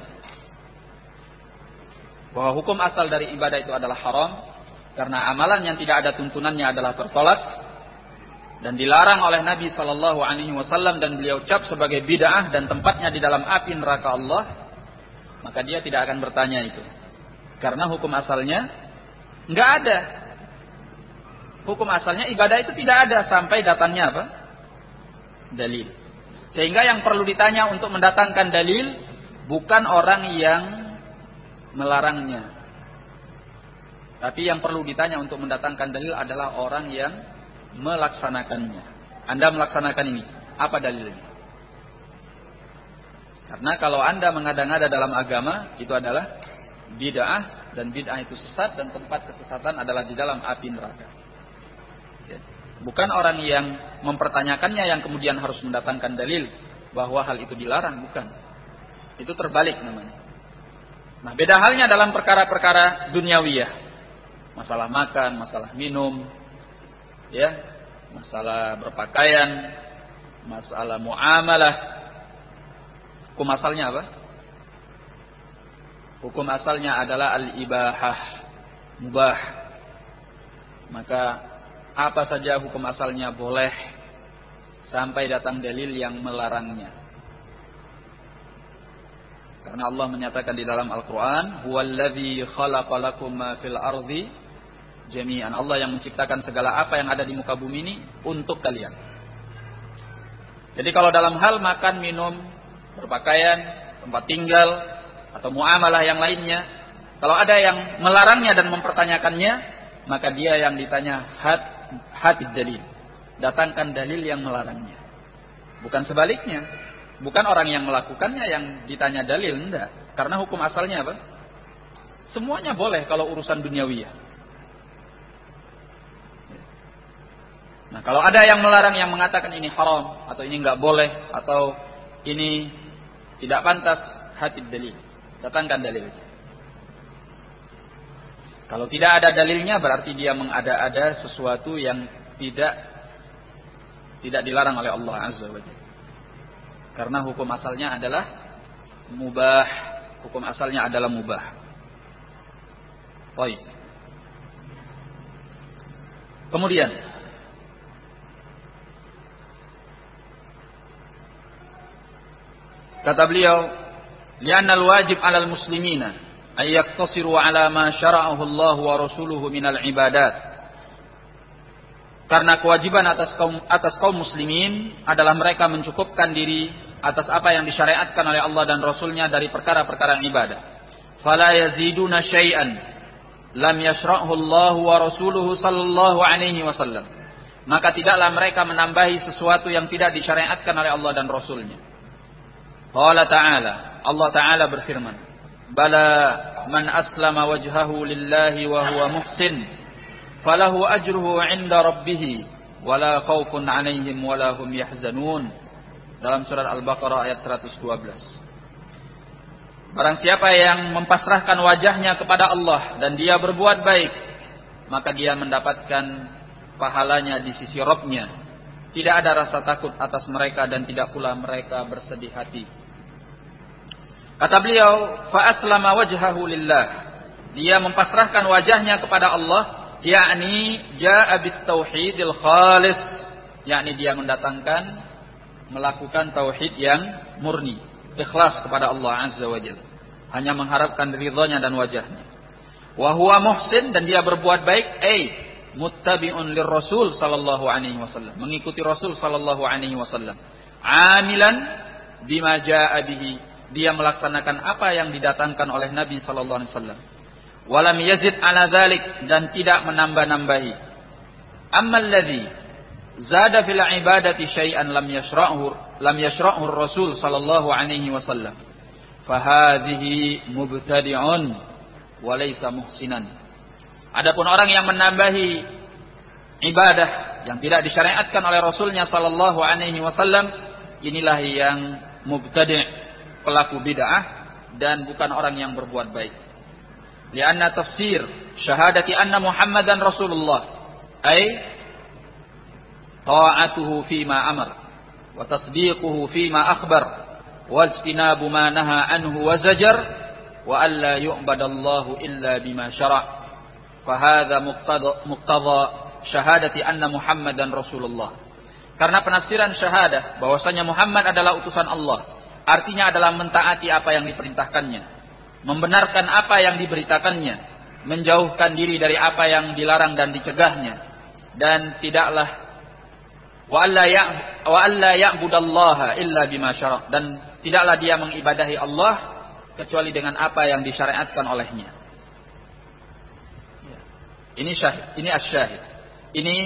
bahwa hukum asal dari ibadah itu adalah haram karena amalan yang tidak ada tuntunannya adalah tertolak dan dilarang oleh Nabi sallallahu alaihi wasallam dan beliau ucap sebagai bid'ah dan tempatnya di dalam api neraka Allah, maka dia tidak akan bertanya itu. Karena hukum asalnya enggak ada. Hukum asalnya ibadah itu tidak ada sampai datangnya apa? Dalil. Sehingga yang perlu ditanya untuk mendatangkan dalil bukan orang yang melarangnya. Tapi yang perlu ditanya untuk mendatangkan dalil adalah orang yang melaksanakannya. Anda melaksanakan ini, apa dalilnya? Karena kalau Anda mengada-ngada dalam agama, itu adalah bid'ah, dan bid'ah itu sesat, dan tempat kesesatan adalah di dalam api neraka. Bukan orang yang mempertanyakannya yang kemudian harus mendatangkan dalil bahwa hal itu dilarang, bukan. Itu terbalik namanya. Nah, beda halnya dalam perkara-perkara duniawiyah. Masalah makan, masalah minum, masalah berpakaian, masalah muamalah. Hukum asalnya apa? Hukum asalnya adalah al-ibahah, mubah. Maka apa saja hukum asalnya boleh sampai datang dalil yang melarangnya. Karena Allah menyatakan di dalam Al-Quran, huwallazi khalaqa lakum ma fil ardi jami'an. Allah yang menciptakan segala apa yang ada di muka bumi ini untuk kalian. Jadi kalau dalam hal makan, minum, berpakaian, tempat tinggal, atau muamalah yang lainnya, kalau ada yang melarangnya dan mempertanyakannya, maka dia yang ditanya hatid dalil. Datangkan dalil yang melarangnya. Bukan sebaliknya. Bukan orang yang melakukannya yang ditanya dalil, enggak. Karena hukum asalnya apa? Semuanya boleh kalau urusan duniawiyah. Nah, kalau ada yang melarang, yang mengatakan ini haram, atau ini enggak boleh, atau ini tidak pantas, hatid dalil. Datangkan dalilnya. Kalau tidak ada dalilnya, berarti dia mengada-ada sesuatu yang tidak dilarang oleh Allah Azza wa Jalla. Karena hukum asalnya adalah mubah. Hukum asalnya adalah mubah. Baik. Kemudian kata beliau, "Li'anna al-wajib 'alal muslimina ay yaqtasiru 'ala ma syara'ahu Allah wa rasuluhu minal ibadat." Karena kewajiban atas kaum muslimin adalah mereka mencukupkan diri atas apa yang disyariatkan oleh Allah dan Rasulnya dari perkara-perkara ibadah. Fala yaziduna syai'an lam yashra'hu Allah wa rasuluhu sallallahu alaihi wasallam. Maka tidaklah mereka menambahi sesuatu yang tidak disyariatkan oleh Allah dan Rasulnya. Qala ta'ala, Allah Ta'ala berfirman, "Bala man aslama wajhahu lillahi wa huwa muhsin, falahu ajruhu 'inda rabbih, wala khaufun 'alaihim wala hum yahzanun." Dalam surat Al-Baqarah ayat 112. Barang siapa yang mempasrahkan wajahnya kepada Allah dan dia berbuat baik, maka dia mendapatkan pahalanya di sisi Rabb-Nya. Tidak ada rasa takut atas mereka dan tidak pula mereka bersedih hati. Kata beliau, fa aslama wajhahu lillah. Dia mempasrahkan wajahnya kepada Allah, yakni jaa bit tauhidil khalis, yakni dia melakukan tauhid yang murni. ikhlas kepada Allah Azza wa Jalla, hanya mengharapkan ridhonya dan wajahnya. Wa huwa muhsin, dan dia berbuat baik, muttabi'un lirrasul sallallahu alaihi wasallam, mengikuti Rasul sallallahu alaihi wasallam. Amilan bima jaa bihi, dia melaksanakan apa yang didatangkan oleh Nabi sallallahu alaihi wasallam. Walam yazid ala dzalik, dan tidak menambah-nambahi. Ammal ladzi zada fil ibadati syai'an lam yashra'hu ar-rasul sallallahu alaihi wasallam, fahadhihi mubtadi'un wa laysa muhsinan. Adapun orang yang menambahi ibadah yang tidak disyariatkan oleh Rasulnya sallallahu alaihi wasallam, inilah yang mubtadi', pelaku bid'ah, dan bukan orang yang berbuat baik. Lianna tafsir syahadati anna Muhammadan Rasulullah ay ta'atuhu fima amar wa tasdiquhu fima akhbar wa ijtinabu ma naha anhu wa zajar wa alla yu'badallahu illa bima syara'. Fahadha muqtadha syahadati anna Muhammadan Rasulullah. Karena penafsiran syahadah bahwasanya Muhammad adalah utusan Allah, artinya adalah mentaati apa yang diperintahkannya, membenarkan apa yang diberitakannya, menjauhkan diri dari apa yang dilarang dan dicegahnya, dan tidaklah wa alla ya'budallaha illa bima syara', dan tidaklah dia mengibadahi Allah kecuali dengan apa yang disyariatkan olehnya. Ini syahid, ini as-syahid. Ini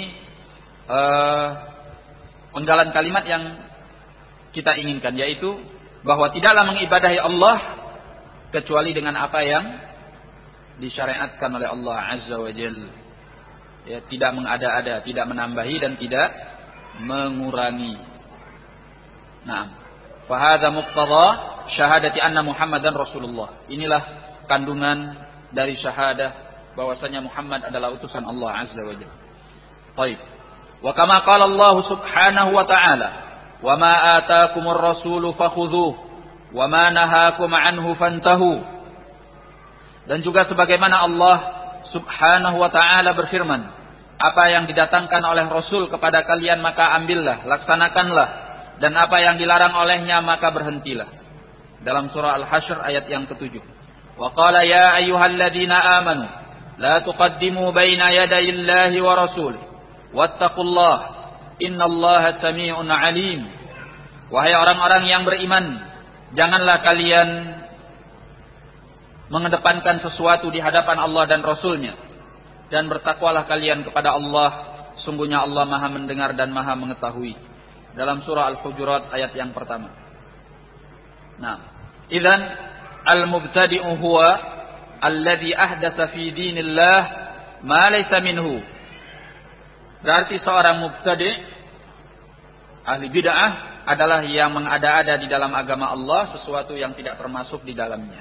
penggalan kalimat yang kita inginkan, yaitu bahwa tidaklah mengibadahi Allah kecuali dengan apa yang disyariatkan oleh Allah Azza wa Jalla. Ya, tidak mengada-ada, tidak menambahi dan tidak mengurangi. Nah, fahadha muqtadha syahadati anna Muhammadan Rasulullah. Inilah kandungan dari syahadah bahwasanya Muhammad adalah utusan Allah Azza wa Jalla. Baik. Wa kama qala Allah Subhanahu wa ta'ala, "Wa ma ataakumur rasulu fakhudhuhu wa ma nahakum anhu fantahu." Dan juga sebagaimana Allah Subhanahu wa ta'ala berfirman, apa yang didatangkan oleh Rasul kepada kalian maka ambillah, laksanakanlah, dan apa yang dilarang olehnya maka berhentilah. Dalam surah Al-Hasyr ayat yang ke-7. Wa qala ya ayyuhalladzina amanu la tuqaddimu baina yaday Allahi wa rasulih wattaqullaha innallaha samii'un 'aliim. Wahai orang-orang yang beriman, janganlah kalian mengedepankan sesuatu di hadapan Allah dan Rasulnya, dan bertakwalah kalian kepada Allah, sungguhnya Allah Maha mendengar dan Maha mengetahui. Dalam surah Al-Hujurat ayat yang pertama. Nah, idzan al-mubtadi'u huwa alladhi ahdatsa fi dinillah ma laysa minhu. Berarti seorang mubtadi', ahli bid'ah, adalah yang mengada-ada di dalam agama Allah sesuatu yang tidak termasuk di dalamnya.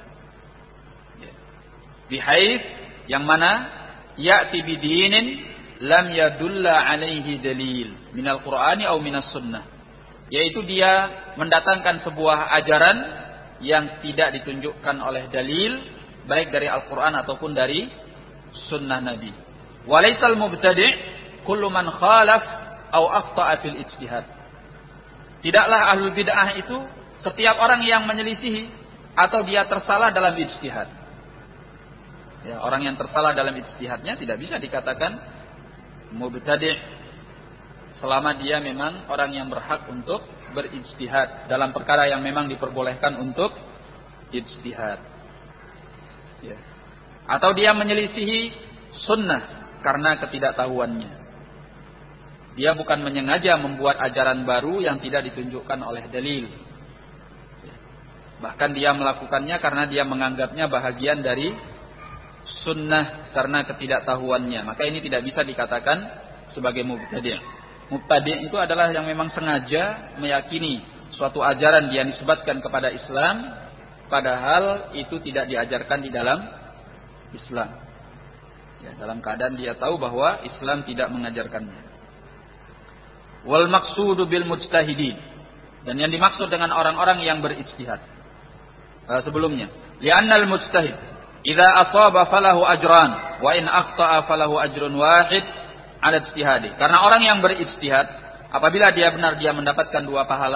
Bihaits, yang mana ya'ti bidinin lam yadulla alaihi dalil minal Qur'ani aw minas sunnah, yaitu dia mendatangkan sebuah ajaran yang tidak ditunjukkan oleh dalil baik dari Al-Quran ataupun dari sunnah Nabi. Walaysal mubtadi' kullu man khalaf aw akhta'a fil ijtihad. Tidaklah ahlul bid'ah itu setiap orang yang menyelisihi atau dia tersalah dalam ijtihad. Ya, orang yang tersalah dalam ijtihadnya tidak bisa dikatakan mubtadi' selama dia memang orang yang berhak untuk berijtihad dalam perkara yang memang diperbolehkan untuk ijtihad. Ya. Atau dia menyelisihi sunnah karena ketidaktahuannya. Dia bukan menyengaja membuat ajaran baru yang tidak ditunjukkan oleh dalil. Ya. Bahkan dia melakukannya karena dia menganggapnya bahagian dari sunnah karena ketidaktahuannya. Maka ini tidak bisa dikatakan sebagai mubtadi'. Mubtadi' itu adalah yang memang sengaja meyakini suatu ajaran yang disebutkan kepada Islam, padahal itu tidak diajarkan di dalam Islam. Ya, dalam keadaan dia tahu bahwa Islam tidak mengajarkannya. Wal maqsudu bil mujtahidin, dan yang dimaksud dengan orang-orang yang berijtihad. Sebelumnya, li'annal mujtahid idza asaba falahu ajran wa in akhta'a falahu ajrun wahid 'ala ijtihadi. Karena orang yang berijtihad, apabila dia benar dia mendapatkan 2 pahala,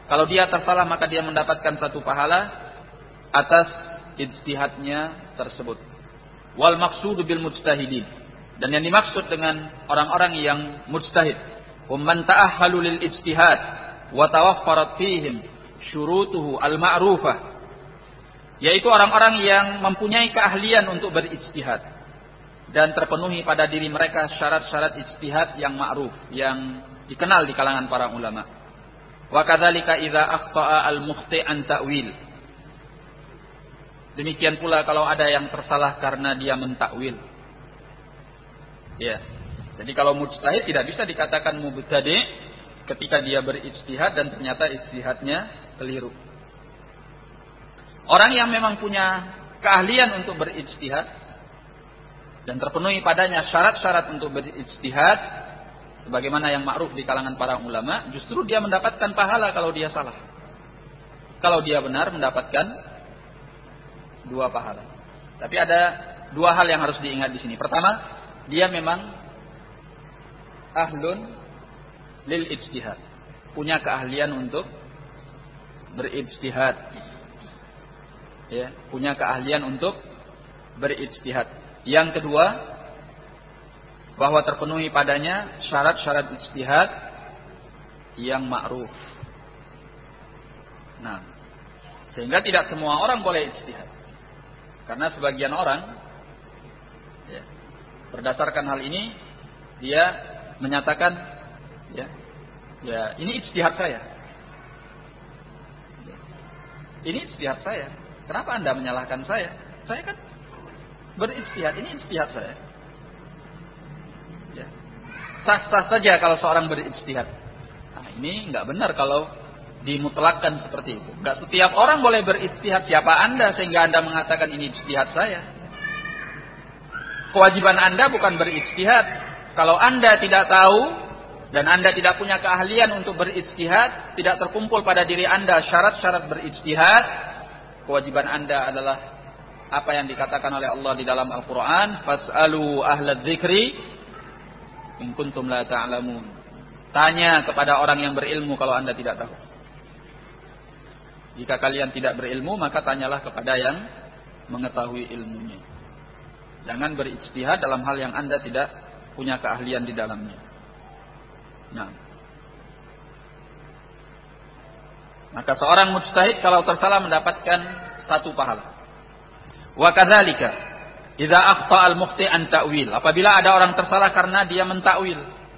Kalau dia tersalah maka dia mendapatkan satu pahala atas ijtihadnya tersebut. Wal maqsudu bil mujtahidin. Dan yang dimaksud dengan orang-orang yang mujtahid, man ta'ahhalu lil ijtihad wa tawaffarat fihim syurutuhu al ma'rufah, yaitu orang-orang yang mempunyai keahlian untuk berijtihad dan terpenuhi pada diri mereka syarat-syarat ijtihad yang ma'ruf, yang dikenal di kalangan para ulama. Wa kadzalika idza akhta'a al mukhti' an ta'wil. Demikian pula kalau ada yang tersalah karena dia mentakwil. Ya. Jadi kalau mujtahid tidak bisa dikatakan mubtadi' ketika dia berijtihad dan ternyata ijtihadnya keliru. Orang yang memang punya keahlian untuk berijtihad dan terpenuhi padanya syarat-syarat untuk berijtihad sebagaimana yang ma'ruf di kalangan para ulama, justru dia mendapatkan pahala kalau dia salah. Kalau dia benar mendapatkan 2 pahala. Tapi ada 2 hal yang harus diingat di sini. Pertama, dia memang ahlun lil ijtihad, punya keahlian untuk berijtihad. Ya, punya keahlian untuk berijtihad. Yang kedua, bahwa terpenuhi padanya syarat-syarat ijtihad yang ma'ruf. Nah, sehingga tidak semua orang boleh ijtihad. Karena sebagian orang ya, berdasarkan hal ini dia menyatakan ya ini ijtihad saya. Ini ijtihad saya. Kenapa Anda menyalahkan saya? Saya kan berijtihad, ini ijtihad saya. Ya. Sah-sah saja kalau seorang berijtihad. Nah, ini enggak benar kalau dimutlakkan seperti itu. Enggak setiap orang boleh berijtihad. Siapa Anda sehingga Anda mengatakan ini ijtihad saya? Kewajiban Anda bukan berijtihad. Kalau Anda tidak tahu dan Anda tidak punya keahlian untuk berijtihad, tidak terkumpul pada diri Anda syarat-syarat berijtihad, kewajiban Anda adalah apa yang dikatakan oleh Allah di dalam Al-Quran, fas'alu ahlad dzikri in kuntum la ta'lamun. Tanya kepada orang yang berilmu kalau Anda tidak tahu. Jika kalian tidak berilmu, maka tanyalah kepada yang mengetahui ilmunya. Jangan berijtihad dalam hal yang Anda tidak punya keahlian di dalamnya. Nah, maka seorang mujtahid kalau tersalah mendapatkan 1 pahala. Wa kadzalika idza akhta al-mukhti an ta'wil. Apabila ada orang tersalah karena dia mentakwil.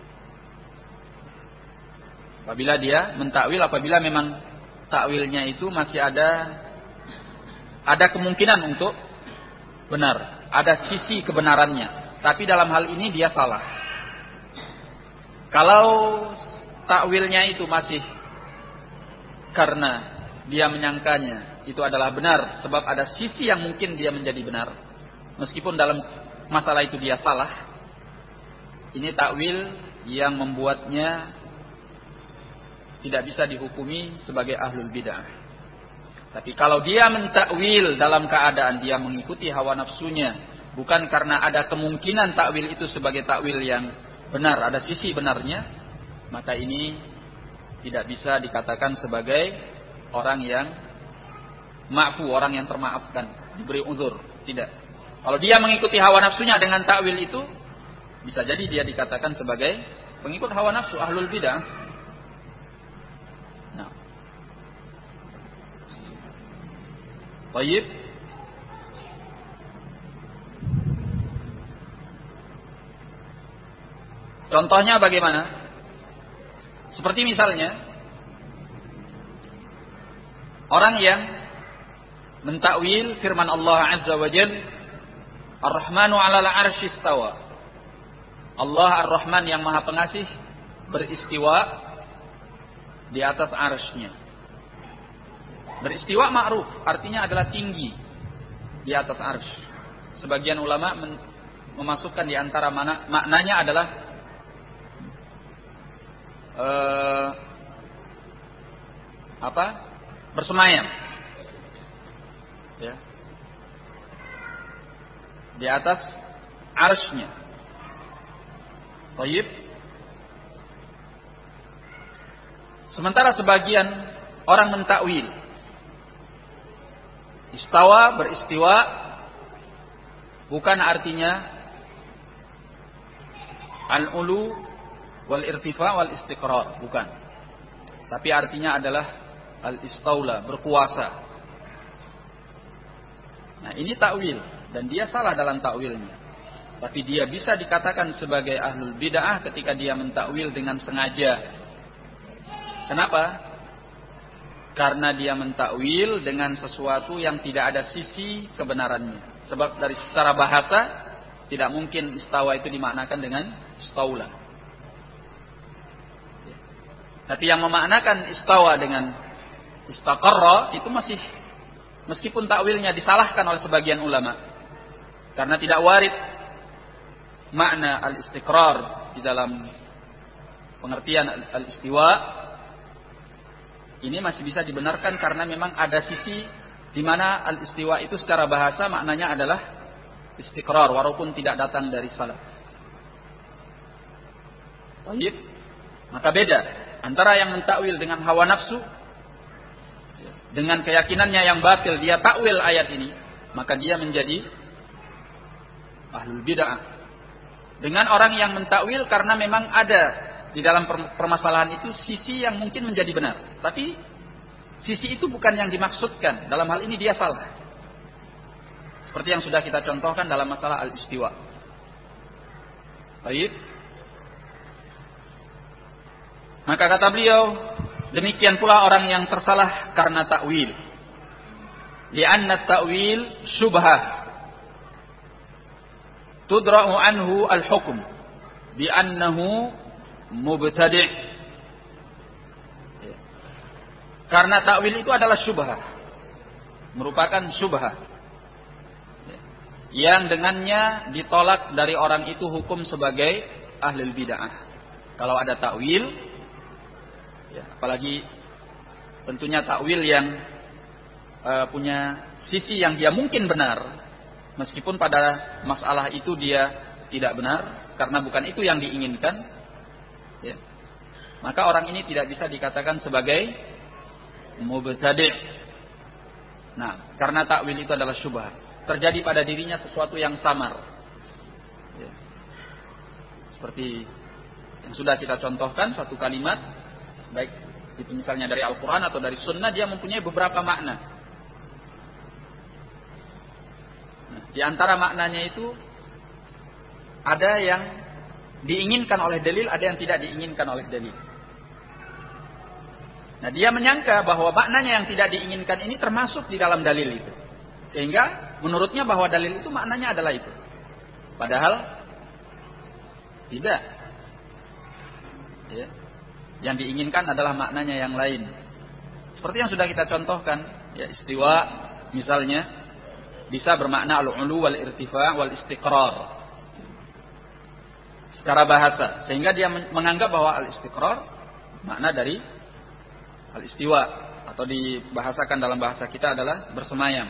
Apabila memang takwilnya itu masih ada kemungkinan untuk benar, ada sisi kebenarannya, tapi dalam hal ini dia salah. Kalau takwilnya itu masih karena dia menyangkanya itu adalah benar, sebab ada sisi yang mungkin dia menjadi benar, meskipun dalam masalah itu dia salah, ini takwil yang membuatnya tidak bisa dihukumi sebagai ahlul bid'ah. Tapi kalau dia mentakwil dalam keadaan dia mengikuti hawa nafsunya, bukan karena ada kemungkinan takwil itu sebagai takwil yang benar, ada sisi benarnya, maka ini tidak bisa dikatakan sebagai orang yang ma'fu, orang yang termaafkan, diberi uzur. Tidak. Kalau dia mengikuti hawa nafsunya dengan takwil itu, bisa jadi dia dikatakan sebagai pengikut hawa nafsu, ahlul bid'ah. Baik. Contohnya bagaimana? Seperti misalnya orang yang mentakwil firman Allah Azza wa Jalla, Ar-Rahmanu 'alal 'arsy istawa. Allah Ar-Rahman yang Maha Pengasih beristiwa di atas arsy-Nya. Beristiwa ma'ruf, artinya adalah tinggi di atas arsy. Sebagian ulama memasukkan di antara maknanya adalah bersemayam. Ya. Di atas arsy-Nya. Baik. Sementara sebagian orang mentakwil. Istawa, beristiwa bukan artinya al-ulu wal irtifa wal istiqrar, bukan. Tapi artinya adalah al-istaula, berkuasa. Nah, ini takwil dan dia salah dalam takwilnya. Tapi dia bisa dikatakan sebagai ahlul bid'ah ketika dia mentakwil dengan sengaja. Kenapa? Karena dia mentakwil dengan sesuatu yang tidak ada sisi kebenarannya. Sebab dari secara bahasa tidak mungkin istawa itu dimaknakan dengan istaula. Tapi yang memaknakan istawa dengan istaqarra itu masih, meskipun takwilnya disalahkan oleh sebagian ulama, karena tidak warid makna al-istiqrar di dalam pengertian al-istiwa, ini masih bisa dibenarkan karena memang ada sisi di mana al-istiwa itu secara bahasa maknanya adalah istiqrar walaupun tidak datang dari salaf. Baik, maka beda antara yang mentakwil dengan hawa nafsu, dengan keyakinannya yang batil dia takwil ayat ini, maka dia menjadi ahlul bid'ah. Dengan orang yang mentakwil karena memang ada di dalam permasalahan itu sisi yang mungkin menjadi benar, tapi sisi itu bukan yang dimaksudkan. Dalam hal ini dia salah. Seperti yang sudah kita contohkan dalam masalah al-istiwa. Baik. Maka kata beliau, demikian pula orang yang tersalah karena takwil. Li'anna ta'wil syubhah. Tudra'u anhu al-hukm bi'annahu mubtadi'. Karena takwil itu adalah syubhah. Merupakan syubhah yang dengannya ditolak dari orang itu hukum sebagai ahlul bid'ah. Kalau ada takwil, ya, apalagi tentunya takwil yang punya sisi yang dia mungkin benar, meskipun pada masalah itu dia tidak benar karena bukan itu yang diinginkan, ya, maka orang ini tidak bisa dikatakan sebagai mubtadi'. Nah, karena takwil itu adalah syubhat. Terjadi pada dirinya sesuatu yang samar, ya. Seperti yang sudah kita contohkan, satu kalimat baik itu misalnya dari Al-Quran atau dari Sunnah, dia mempunyai beberapa makna. Nah, di antara maknanya itu ada yang diinginkan oleh dalil, ada yang tidak diinginkan oleh dalil. Nah, dia menyangka bahwa maknanya yang tidak diinginkan ini termasuk di dalam dalil itu, sehingga menurutnya bahwa dalil itu maknanya adalah itu. Padahal tidak. Ya. Yang diinginkan adalah maknanya yang lain. Seperti yang sudah kita contohkan, ya, istiwa misalnya bisa bermakna al-ulu wal irtifa wal istiqrar secara bahasa, sehingga dia menganggap bahwa al-istiqrar makna dari al-istiwa, atau dibahasakan dalam bahasa kita adalah bersemayam.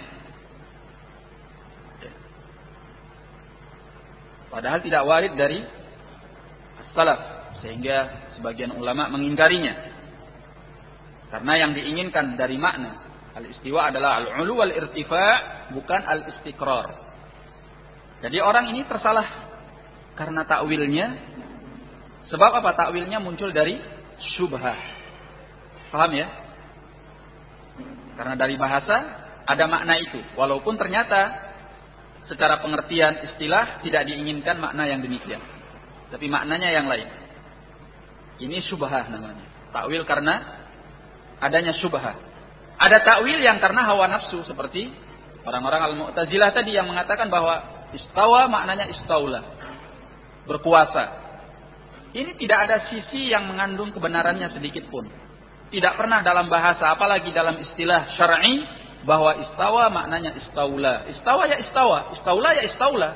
Padahal tidak warid dari as-salaf, sehingga sebagian ulama mengingkarinya. Karena yang diinginkan dari makna al-istiwa adalah al-ulu wal irtifa, bukan al-istiqrar. Jadi orang ini tersalah karena takwilnya. Sebab apa? Takwilnya muncul dari syubhah. Paham ya? Karena dari bahasa ada makna itu, walaupun ternyata secara pengertian istilah tidak diinginkan makna yang demikian, tapi maknanya yang lain. Ini syubhah namanya. Takwil karena adanya syubhah. Ada takwil yang karena hawa nafsu, seperti orang-orang al-Mu'tazilah tadi yang mengatakan bahwa istawa maknanya istaula, berkuasa. Ini tidak ada sisi yang mengandung kebenarannya sedikit pun. Tidak pernah dalam bahasa, apalagi dalam istilah syar'i, bahwa istawa maknanya istaula. Istawa ya istawa, istaula ya istaula.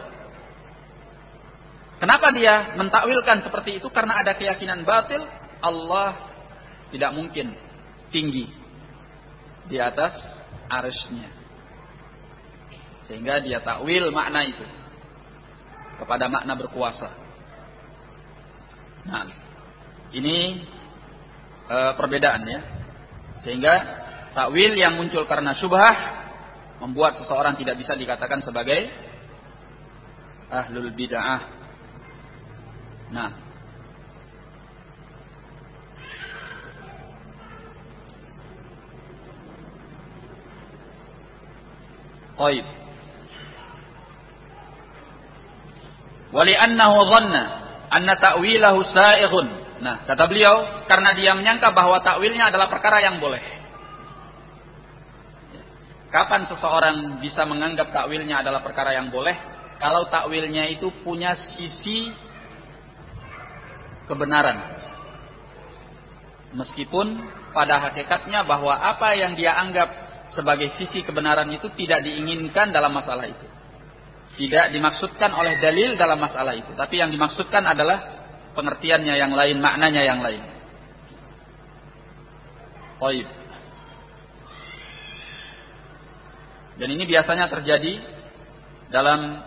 Kenapa dia mentakwilkan seperti itu? Karena ada keyakinan batil, Allah tidak mungkin tinggi di atas arsy-Nya. Sehingga dia takwil makna itu kepada makna berkuasa. Nah, ini perbedaan ya Sehingga takwil yang muncul karena syubhah membuat seseorang tidak bisa dikatakan sebagai ahlul bid'ah. Nah, baik. Wali'annahu dhanna anna ta'wilahu sa'ighun. Nah, kata beliau, karena dia menyangka bahwa takwilnya adalah perkara yang boleh. Kapan seseorang bisa menganggap takwilnya adalah perkara yang boleh? Kalau takwilnya itu punya sisi kebenaran. Meskipun pada hakikatnya bahwa apa yang dia anggap sebagai sisi kebenaran itu tidak diinginkan dalam masalah itu. Tidak dimaksudkan oleh dalil dalam masalah itu. Tapi yang dimaksudkan adalah pengertiannya yang lain, maknanya yang lain. Baik. Dan ini biasanya terjadi dalam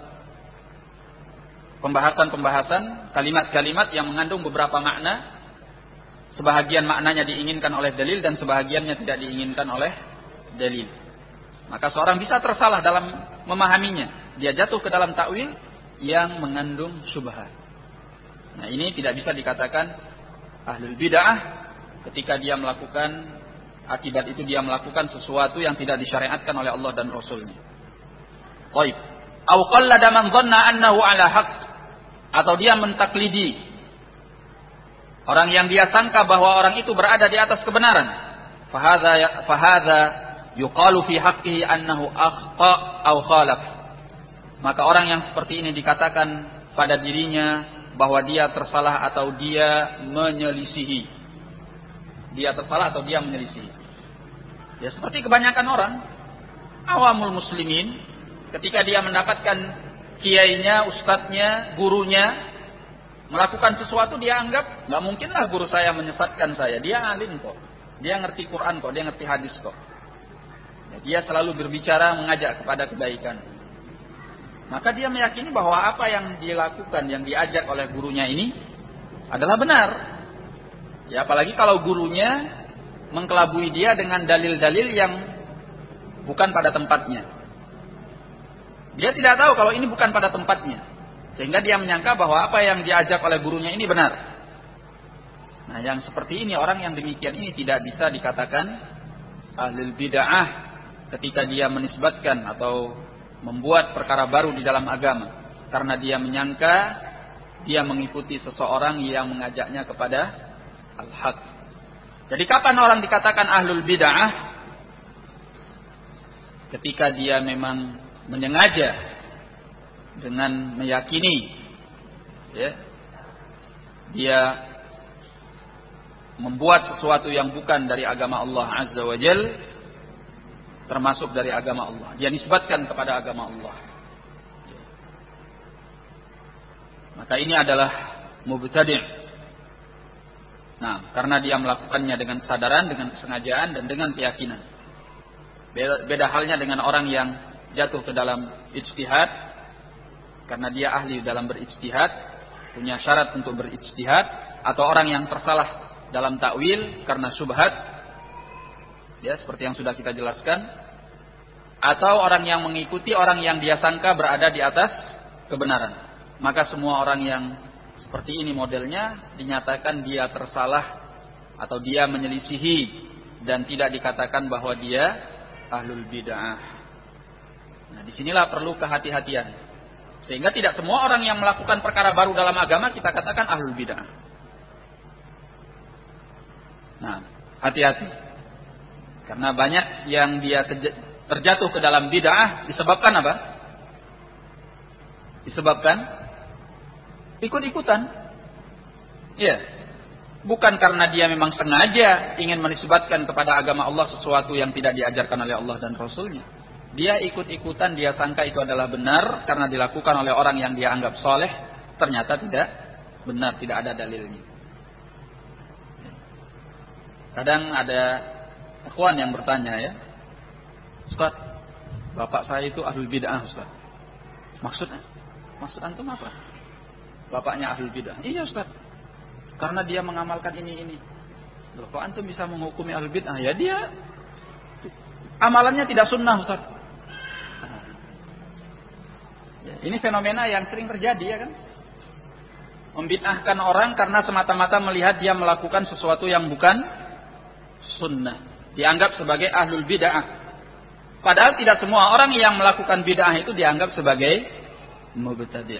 pembahasan-pembahasan kalimat-kalimat yang mengandung beberapa makna. Sebahagian maknanya diinginkan oleh dalil dan sebahagiannya tidak diinginkan oleh dalil. Maka seorang bisa tersalah dalam memahaminya. Dia jatuh ke dalam takwil yang mengandung syubhat. Nah, ini tidak bisa dikatakan ahlul bid'ah ketika dia melakukan, akibat itu dia melakukan sesuatu yang tidak disyariatkan oleh Allah dan Rasulnya. Baik. Au qallada man dhanna annahu ala haqq, atau dia mentaklidi orang yang dia sangka bahwa orang itu berada di atas kebenaran. Fahadha yuqalu fi haqqihi annahu akhta au khalaf. Maka orang yang seperti ini dikatakan pada dirinya bahwa dia tersalah atau dia menyelisihi. Dia tersalah atau dia menyelisihi. Ya, seperti kebanyakan orang awamul muslimin, ketika dia mendapatkan kiainya, ustadznya, gurunya melakukan sesuatu, dia anggap nggak mungkinlah guru saya menyesatkan saya. Dia alim kok, dia ngerti Quran kok, dia ngerti hadis kok. Ya, dia selalu berbicara mengajak kepada kebaikan. Maka dia meyakini bahwa apa yang dilakukan, yang diajak oleh gurunya ini adalah benar. Ya, apalagi kalau gurunya mengkelabui dia dengan dalil-dalil yang bukan pada tempatnya. Dia tidak tahu kalau ini bukan pada tempatnya. Sehingga dia menyangka bahwa apa yang diajak oleh gurunya ini benar. Nah, yang seperti ini, orang yang demikian ini tidak bisa dikatakan ahlul bid'ah ketika dia menisbatkan atau membuat perkara baru di dalam agama. Karena dia menyangka dia mengikuti seseorang yang mengajaknya kepada al-haq. Jadi kapan orang dikatakan ahlul bid'ah? Ketika dia memang menyengaja dengan meyakini, ya, dia membuat sesuatu yang bukan dari agama Allah Azza wa Jalla, termasuk dari agama Allah. Dia nisbatkan kepada agama Allah. Maka ini adalah mubtadi'. Nah, karena dia melakukannya dengan kesadaran, dengan kesengajaan, dan dengan keyakinan. Beda halnya dengan orang yang jatuh ke dalam ijtihad, karena dia ahli dalam berijtihad, punya syarat untuk berijtihad, atau orang yang tersalah dalam takwil karena syubhat, ya, seperti yang sudah kita jelaskan, atau orang yang mengikuti orang yang dia sangka berada di atas kebenaran. Maka semua orang yang seperti ini modelnya dinyatakan dia tersalah atau dia menyelisihi dan tidak dikatakan bahwa dia ahlul bid'ah. Nah, disinilah perlu kehati-hatian. Sehingga tidak semua orang yang melakukan perkara baru dalam agama kita katakan ahlul bid'ah. Nah, hati-hati. Karena banyak yang dia terjatuh ke dalam bid'ah disebabkan apa? Disebabkan ikut-ikutan. Iya. Bukan karena dia memang sengaja ingin menisbatkan kepada agama Allah sesuatu yang tidak diajarkan oleh Allah dan Rasulnya. Dia ikut-ikutan, dia sangka itu adalah benar karena dilakukan oleh orang yang dia anggap soleh. Ternyata tidak benar, tidak ada dalilnya. Kadang ada ikhwan yang bertanya, ya, Ustaz, bapak saya itu ahlul bid'ah, Ustaz. Maksud antum apa? Bapaknya ahlul bid'ah. Iya, Ustaz. Karena dia mengamalkan ini. Loh, kok antum bisa menghukumi ahlul bid'ah? Ya dia amalannya tidak sunnah, Ustaz. Ya, ini fenomena yang sering terjadi ya kan? Membid'ahkan orang karena semata-mata melihat dia melakukan sesuatu yang bukan sunnah. Dianggap sebagai ahlul bid'ah. Padahal tidak semua orang yang melakukan bid'ah itu dianggap sebagai mubtadi'.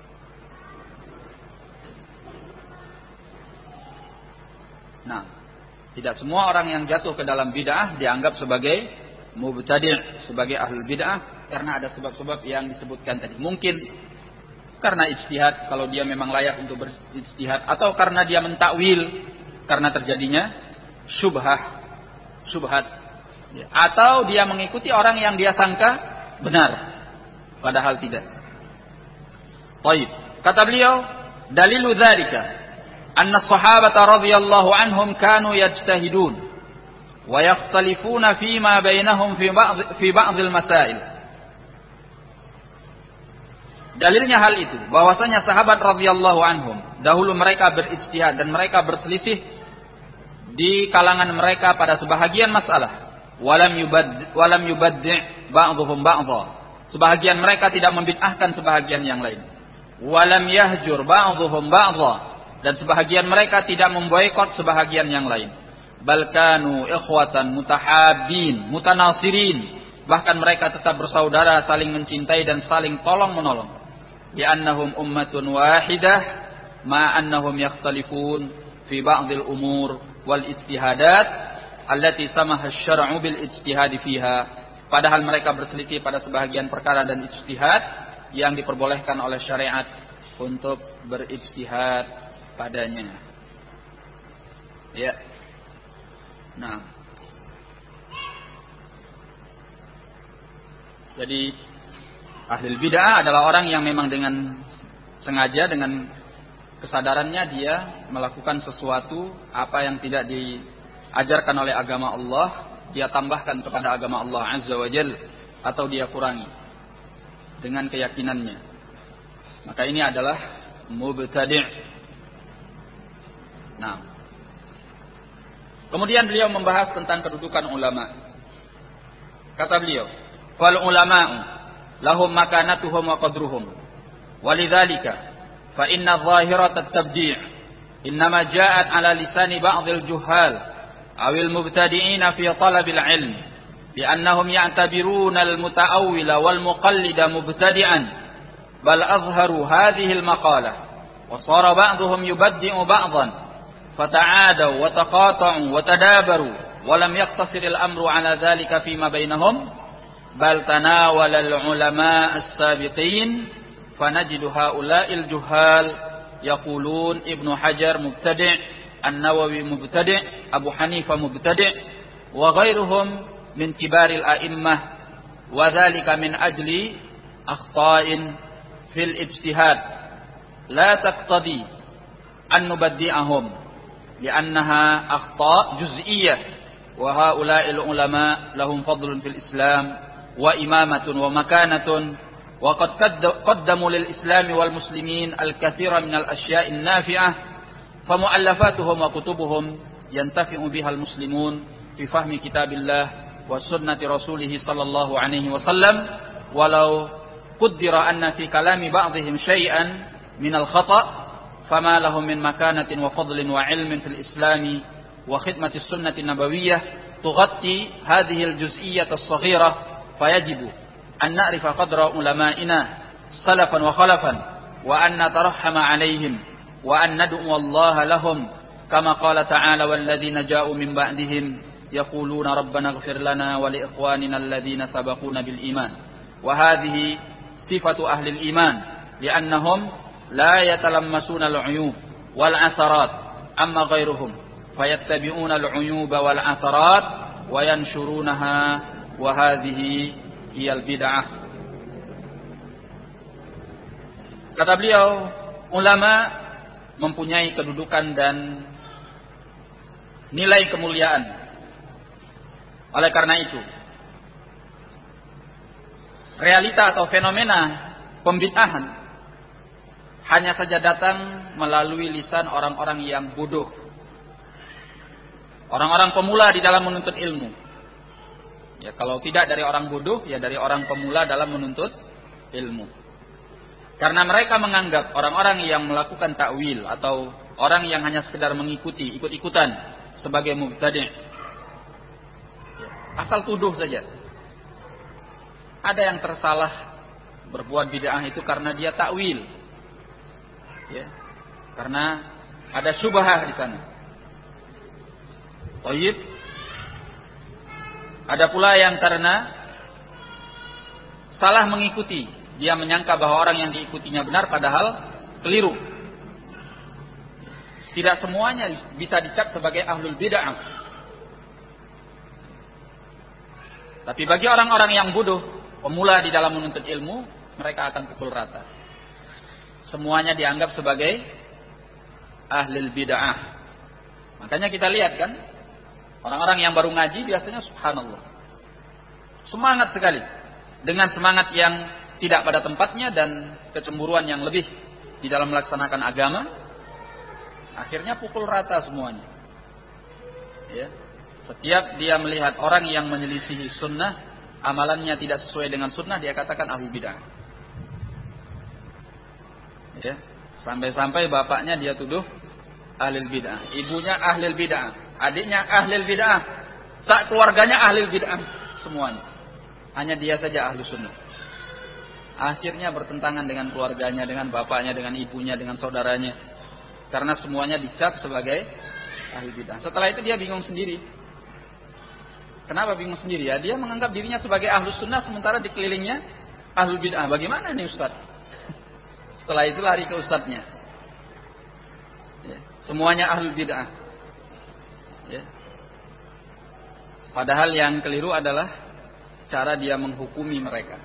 Nah, tidak semua orang yang jatuh ke dalam bid'ah dianggap sebagai mubtadi', sebagai ahlul bid'ah, karena ada sebab-sebab yang disebutkan tadi. Mungkin karena ijtihad, kalau dia memang layak untuk berijtihad, atau karena dia mentakwil karena terjadinya syubhat, atau dia mengikuti orang yang dia sangka benar padahal tidak. Baik, kata beliau, dalilu dzalika anna as-sahabata radhiyallahu anhum kanu yajtahidun wa yakhtalifuna fima bainahum fi ba'd al-masail. Dalilnya hal itu, bahwasanya sahabat radhiyallahu anhum dahulu mereka berijtihad dan mereka berselisih di kalangan mereka pada sebahagian masalah. Walam yubaddi' ba'dhum ba'dha. Sebahagian mereka tidak membid'ahkan sebahagian yang lain. Walam yahjur ba'dhum ba'dha. Dan sebahagian mereka tidak memboikot sebahagian yang lain. Bal kanu ikhwatan mutahabbin, mutanasirin. Bahkan mereka tetap bersaudara, saling mencintai dan saling tolong-menolong. Li'annahum ummatun wahidah ma annahum yakhtalifun fi ba'dil umur wal ijtihadat allati samaha asy-syar'u bil ijtihad fiha. Padahal mereka berselisih pada sebahagian perkara dan ijtihad yang diperbolehkan oleh syariat untuk berijtihad padanya. Ya. Nah. Jadi ahlul bid'ah adalah orang yang memang dengan sengaja, dengan kesadarannya dia melakukan sesuatu apa yang tidak diajarkan oleh agama Allah, dia tambahkan kepada agama Allah Azza wa Jalla, atau dia kurangi dengan keyakinannya. Maka ini adalah mubtadi'. Nah, kemudian beliau membahas tentang kedudukan ulama. Kata beliau, fal ulama'u lahum makanatuhum wa qadruhum. Walidzalika fa inna adh-dhahirat at-tabdi' innama ja'at 'ala lisani ba'd al-juhal aw al-mubtadi'ina fi talab al-'ilm li'annahum ya'tabiruna al-muta'awwila wal-muqallida mubtadi'an bal azharu hadhihi al-maqalah wa sara ba'dhum yubaddi'u ba'dhan fata'adaw wa taqata'u wa tadabaru wa lam yaqtasir al-amru 'ala dhalika fima bainahum bal tanawala al-ulama as-sabiqin fanajidu haula'il juhal yaqulun Ibnu Hajar mubtadi', An-Nawawi mubtadi', Abu Hanifah mubtadi' wa ghairuhum min kibaril a'immah wa dhalika min ajli akhta'in fil ijtihad la taqtadi an nubaddi'ahum li'annaha akhta' juz'iyyah wa haula'il ulama lahum fadlun fil Islam wa imamatun wa makanatun wa qad qaddamu lil Islam wal muslimin al-katsira min al-asya'i an-nafi'ah fa mu'allafatuhum wa kutubuhum yantafi'u biha al-muslimun fi fahmi kitabillah wa sunnati rasulih sallallahu alaihi wasallam walau qaddara anna fi kalami ba'dihim syai'an min al-khata' fama lahum min makanatin wa fadlin wa ilmin fil Islam wa khidmati sunnati nabawiyyah tughatti hadhihi al-juz'iyyah as-saghirah فيجب أن نعرف قدر علمائنا سلفا وخلفا وأن نترحم عليهم وأن ندعو الله لهم كما قال تعالى والذين جاءوا من بعدهم يقولون ربنا اغفر لنا ولإخواننا الذين سبقونا بالإيمان وهذه صفة أهل الإيمان لأنهم لا يتلمسون العيوب والعثرات أما غيرهم فيتبعون العيوب والعثرات وينشرونها wahadhihi hiyal bid'ah. Kata beliau, ulama mempunyai kedudukan dan nilai kemuliaan. Oleh karena itu, realita atau fenomena pembid'ahan hanya saja datang melalui lisan orang-orang yang bodoh. Orang-orang pemula di dalam menuntut ilmu. Ya, kalau tidak dari orang bodoh, ya dari orang pemula dalam menuntut ilmu. Karena mereka menganggap orang-orang yang melakukan takwil atau orang yang hanya sekedar mengikuti, ikut-ikutan sebagai mubtadi'. Asal tuduh saja. Ada yang tersalah berbuat bid'ah itu karena dia takwil. Ya. Karena ada syubhah di sana. Tayyib. Ada pula yang karena salah mengikuti. Dia menyangka bahwa orang yang diikutinya benar padahal keliru. Tidak semuanya bisa dicap sebagai ahlul bid'ah. Tapi bagi orang-orang yang bodoh, pemula di dalam menuntut ilmu, mereka akan pukul rata. Semuanya dianggap sebagai ahlul bid'ah. Makanya kita lihat kan, orang-orang yang baru ngaji biasanya subhanallah. Semangat sekali. Dengan semangat yang tidak pada tempatnya dan kecemburuan yang lebih di dalam melaksanakan agama. Akhirnya pukul rata semuanya. Ya. Setiap dia melihat orang yang menyelisihi sunnah, amalannya tidak sesuai dengan sunnah, dia katakan ahlul bid'ah. Ya. Sampai-sampai bapaknya dia tuduh ahlul bid'ah. Ibunya ahlul bid'ah. Adiknya ahlul bid'ah, sak keluarganya ahlul bid'ah semuanya. Hanya dia saja ahlus sunnah. Akhirnya bertentangan dengan keluarganya, dengan bapaknya, dengan ibunya, dengan saudaranya. Karena semuanya dicap sebagai ahlul bid'ah. Setelah itu dia bingung sendiri. Kenapa bingung sendiri? Ya, dia menganggap dirinya sebagai ahlus sunnah sementara dikelilingnya ahlul bid'ah. Bagaimana nih Ustaz? Setelah itu lari ke ustadznya. Ya, semuanya ahlul bid'ah. Ya. Padahal yang keliru adalah cara dia menghukumi mereka.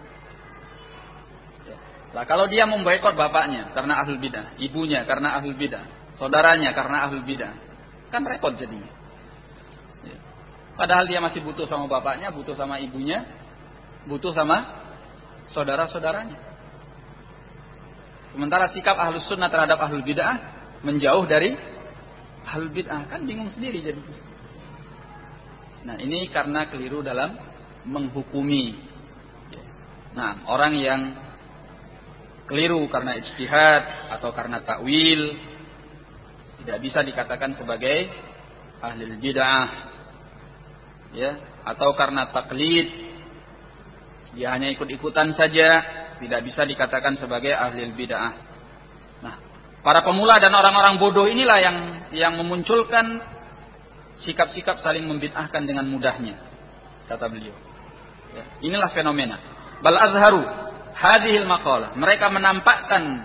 Ya. Nah, kalau dia memboikot bapaknya karena ahlul bidah, ibunya karena ahlul bidah, saudaranya karena ahlul bidah, kan repot jadinya. Ya. Padahal dia masih butuh sama bapaknya, butuh sama ibunya, butuh sama saudara-saudaranya. Sementara sikap ahlus sunnah terhadap ahlul bidah menjauh dari ahlul bid'ah, kan bingung sendiri jadi. Nah, ini karena keliru dalam menghukumi. Nah, orang yang keliru karena ijtihad atau karena takwil tidak bisa dikatakan sebagai ahlul bid'ah. Ya, atau karena taklid, dia hanya ikut-ikutan saja, tidak bisa dikatakan sebagai ahlul bid'ah. Nah, para pemula dan orang-orang bodoh inilah yang memunculkan sikap-sikap saling membid'ahkan dengan mudahnya, kata beliau. Ya, inilah fenomena. Bal azharu hadhil maqalah. Mereka menampakkan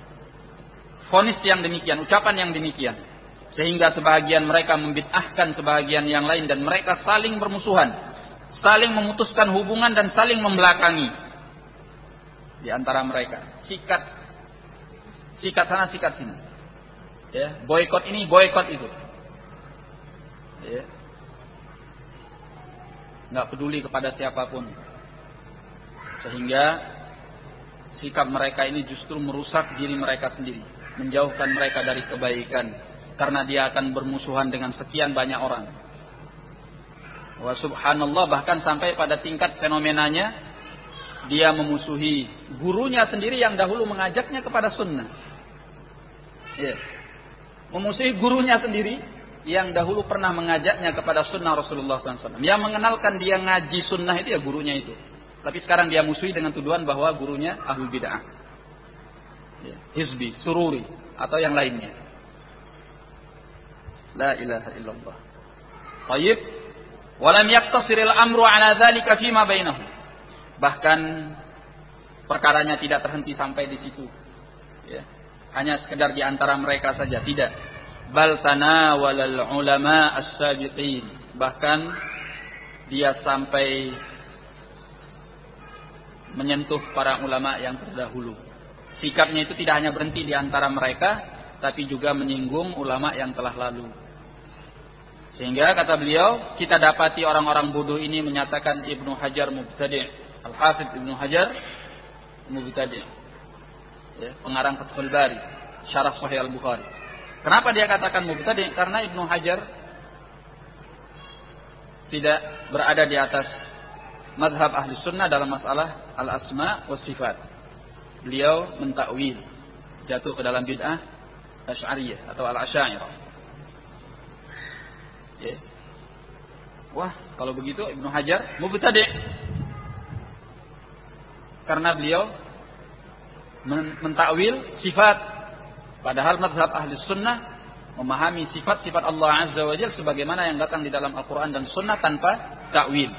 vonis yang demikian, ucapan yang demikian, sehingga sebahagian mereka membid'ahkan sebahagian yang lain dan mereka saling bermusuhan, saling memutuskan hubungan dan saling membelakangi di antara mereka. Sikat sana, sikat sini. Ya, boikot ini, boikot itu. Ya. Nggak peduli kepada siapapun. Sehingga sikap mereka ini justru merusak diri mereka sendiri, menjauhkan mereka dari kebaikan, karena dia akan bermusuhan dengan sekian banyak orang. Wa subhanallah, bahkan sampai pada tingkat fenomenanya dia memusuhi gurunya sendiri yang dahulu mengajaknya kepada sunnah. Ya. Memusuhi gurunya sendiri yang dahulu pernah mengajaknya kepada sunnah Rasulullah SAW. Yang mengenalkan dia ngaji sunnah itu ya gurunya itu. Tapi sekarang dia musuhi dengan tuduhan bahwa gurunya ahlul bid'ah. Ya. Hizbi, sururi, atau yang lainnya. La ilaha illallah. Tayyib. Walam yaktasiril amru ala dzalika fima bainahum. Bahkan perkaranya tidak terhenti sampai di situ. Ya. Hanya sekedar di antara mereka saja, tidak. Bal tanawalal ulama as-sabiqin. Bahkan dia sampai menyentuh para ulama yang terdahulu. Sikapnya itu tidak hanya berhenti di antara mereka, tapi juga menyinggung ulama yang telah lalu. Sehingga kata beliau, kita dapati orang-orang bodoh ini menyatakan Ibnu Hajar mubtadi'. Al-Hafidz Ibnu Hajar mubtadi'. Ya, pengarang Fathul Bari, syarah Sahih Al-Bukhari. Kenapa dia katakan mubtadi'? Karena Ibnu Hajar tidak berada di atas mazhab ahli sunnah dalam masalah al-asma wa sifat. Beliau mentakwil, jatuh ke dalam bid'ah Asy'ariyah atau al-Asy'ariyah. Ya. Wah, kalau begitu Ibnu Hajar mubtadi'. Karena beliau mentakwil sifat, padahal mazhab ahli sunnah memahami sifat-sifat Allah Azza wa Jalla sebagaimana yang datang di dalam Al-Quran dan Sunnah tanpa takwil.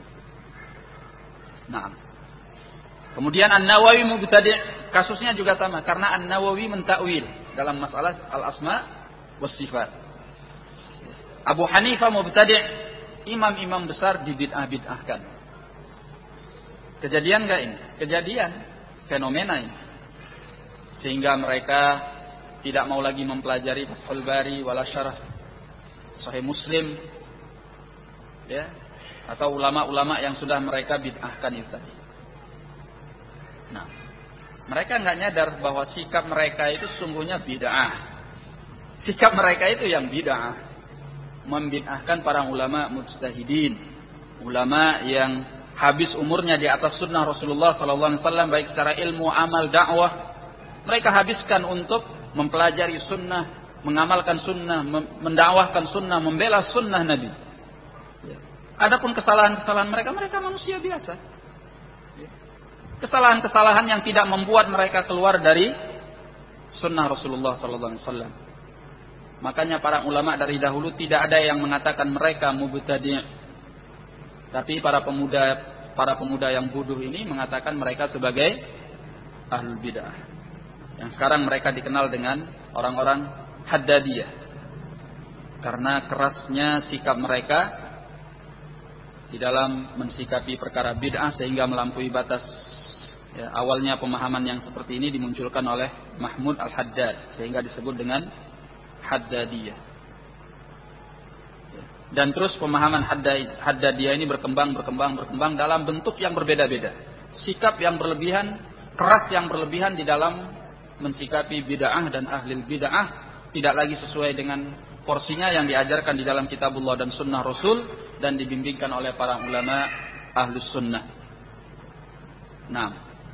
Nah, kemudian An-Nawawi mubtadi', kasusnya juga sama karena An-Nawawi mentakwil dalam masalah al-asma was sifat. Abu Hanifah mubtadi', imam-imam besar dibid'ah-bid'ahkan. Kejadian enggak ini? Kejadian, fenomena ini. Sehingga mereka tidak mau lagi mempelajari Fathul Bari wala syarah Sahih Muslim, ya, atau ulama-ulama yang sudah mereka bid'ahkan itu tadi. Nah, mereka nggak nyadar bahwa sikap mereka itu sungguhnya bid'ah. Sikap mereka itu yang bid'ah, membid'ahkan para ulama mujtahidin, ulama yang habis umurnya di atas sunnah Rasulullah SAW, baik secara ilmu, amal, dakwah. Mereka habiskan untuk mempelajari sunnah, mengamalkan sunnah, mendakwahkan sunnah, membela sunnah Nabi. Adapun kesalahan-kesalahan mereka manusia biasa. Kesalahan-kesalahan yang tidak membuat mereka keluar dari sunnah Rasulullah SAW. Makanya para ulama dari dahulu tidak ada yang mengatakan mereka mubtadi'. Tapi para pemuda yang bodoh ini mengatakan mereka sebagai ahlul bid'ah. Yang sekarang mereka dikenal dengan orang-orang Haddadiyah. Karena kerasnya sikap mereka di dalam mensikapi perkara bid'ah sehingga melampaui batas. Ya, awalnya pemahaman yang seperti ini dimunculkan oleh Mahmud Al-Haddad sehingga disebut dengan Haddadiyah. Dan terus pemahaman Haddadiyah ini berkembang dalam bentuk yang berbeda-beda. Sikap yang berlebihan, keras yang berlebihan di dalam mensikapi bid'ah dan ahli bid'ah tidak lagi sesuai dengan porsinya yang diajarkan di dalam kitabullah dan sunnah Rasul dan dibimbingkan oleh para ulama ahli sunnah. Nah,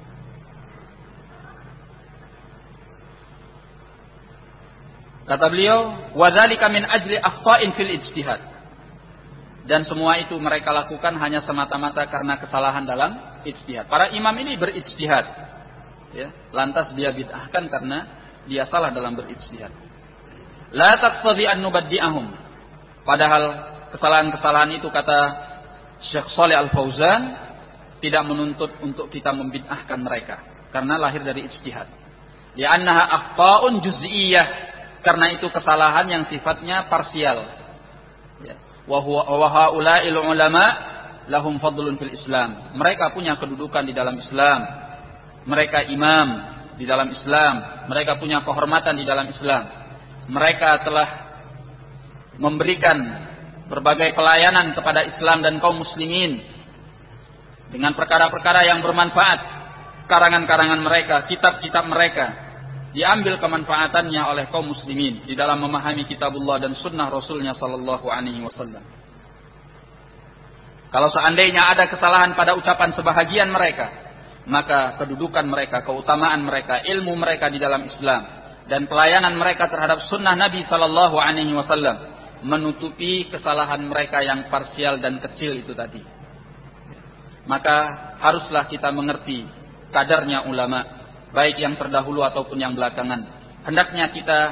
kata beliau, wadzalika min ajli akhta'in fil ijtihad. Dan semua itu mereka lakukan hanya semata-mata karena kesalahan dalam ijtihad. Para imam ini berijtihad. Ya, lantas dia bid'ahkan karena dia salah dalam berijtihad. La taqtadi an nubaddi'ahum. Padahal kesalahan-kesalahan itu kata Syekh Shalih Al-Fauzan tidak menuntut untuk kita membid'ahkan mereka karena lahir dari ijtihad. Li'annaha akhta'un juz'iyyah, karena itu kesalahan yang sifatnya parsial. Ya. Wa haula'il ulama lahum fadlun fil Islam. Mereka punya kedudukan di dalam Islam. Mereka imam di dalam Islam. Mereka punya kehormatan di dalam Islam. Mereka telah memberikan berbagai pelayanan kepada Islam dan kaum muslimin dengan perkara-perkara yang bermanfaat. Karangan-karangan mereka, kitab-kitab mereka diambil kemanfaatannya oleh kaum muslimin di dalam memahami kitabullah dan sunnah Rasulnya sallallahu alaihi wasallam. Kalau seandainya ada kesalahan pada ucapan sebahagian mereka, maka kedudukan mereka, keutamaan mereka, ilmu mereka di dalam Islam dan pelayanan mereka terhadap sunnah Nabi sallallahu alaihi wasallam menutupi kesalahan mereka yang parsial dan kecil itu tadi. Maka haruslah kita mengerti kadarnya ulama, baik yang terdahulu ataupun yang belakangan. Hendaknya kita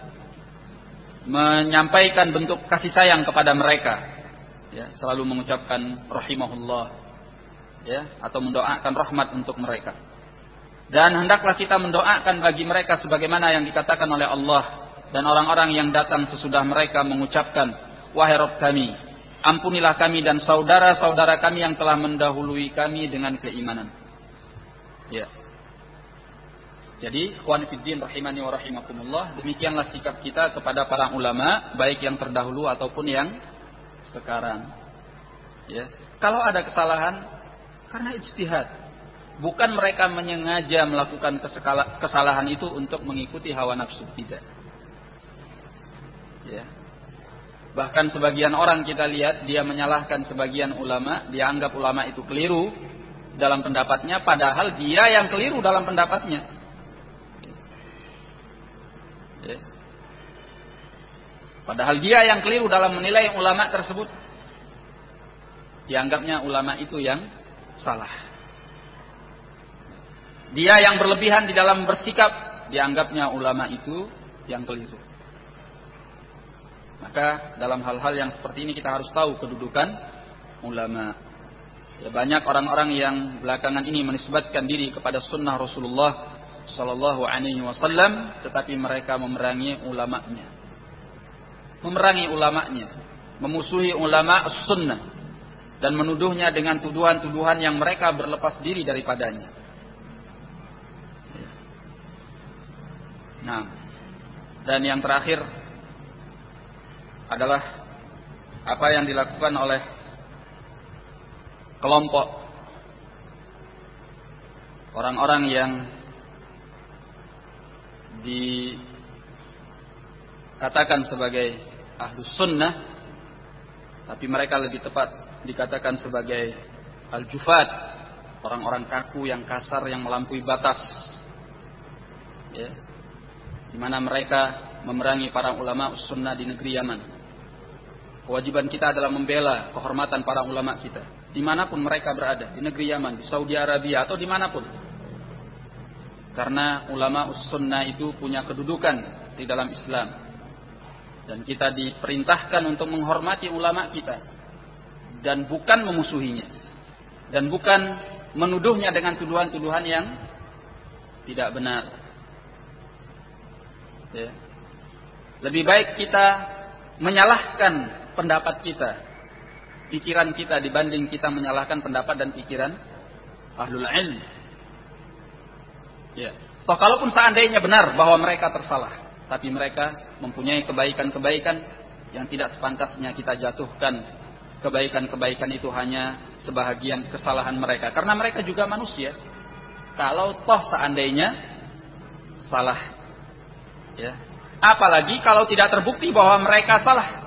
menyampaikan bentuk kasih sayang kepada mereka, ya, selalu mengucapkan rahimahullah, ya, atau mendoakan rahmat untuk mereka. Dan hendaklah kita mendoakan bagi mereka sebagaimana yang dikatakan oleh Allah dan orang-orang yang datang sesudah mereka mengucapkan, wahai Rabb kami, ampunilah kami dan saudara-saudara kami yang telah mendahului kami dengan keimanan. Ya. Jadi, ikhwan fiddin rahimani wa rahimakumullah, demikianlah sikap kita kepada para ulama, baik yang terdahulu ataupun yang sekarang. Ya. Kalau ada kesalahan karena ijtihad, bukan mereka menyengaja melakukan kesalahan itu untuk mengikuti hawa nafsu, tidak. Ya. Bahkan sebagian orang kita lihat dia menyalahkan sebagian ulama, dia anggap ulama itu keliru dalam pendapatnya, padahal dia yang keliru dalam pendapatnya. Padahal dia yang keliru dalam menilai ulama tersebut. Dianggapnya ulama itu yang salah. Dia yang berlebihan di dalam bersikap, dianggapnya ulama itu yang keliru. Maka dalam hal-hal yang seperti ini kita harus tahu kedudukan ulama. Ya, banyak orang-orang yang belakangan ini menisbatkan diri kepada sunnah Rasulullah Sallallahu Alaihi Wasallam, tetapi mereka memerangi ulamanya, memusuhi ulama sunnah dan menuduhnya dengan tuduhan-tuduhan yang mereka berlepas diri daripadanya. Nah, dan yang terakhir adalah apa yang dilakukan oleh kelompok orang-orang yang dikatakan sebagai ahlus sunnah, tapi mereka lebih tepat dikatakan sebagai al-jufat, orang-orang kaku yang kasar, yang melampaui batas, ya, di mana mereka memerangi para ulama sunnah di negeri Yaman. Kewajiban kita adalah membela kehormatan para ulama kita, dimanapun mereka berada, di negeri Yaman, di Saudi Arabia, atau dimanapun. Karena ulama sunnah itu punya kedudukan di dalam Islam. Dan kita diperintahkan untuk menghormati ulama kita. Dan bukan memusuhinya. Dan bukan menuduhnya dengan tuduhan-tuduhan yang tidak benar. Ya. Lebih baik kita menyalahkan pendapat kita, pikiran kita, dibanding kita menyalahkan pendapat dan pikiran ahlul ilm. Ya. Toh kalaupun seandainya benar bahwa mereka tersalah, tapi mereka mempunyai kebaikan-kebaikan yang tidak sepantasnya kita jatuhkan kebaikan-kebaikan itu hanya sebahagian kesalahan mereka, karena mereka juga manusia. Kalau toh seandainya salah, ya, apalagi kalau tidak terbukti bahwa mereka salah.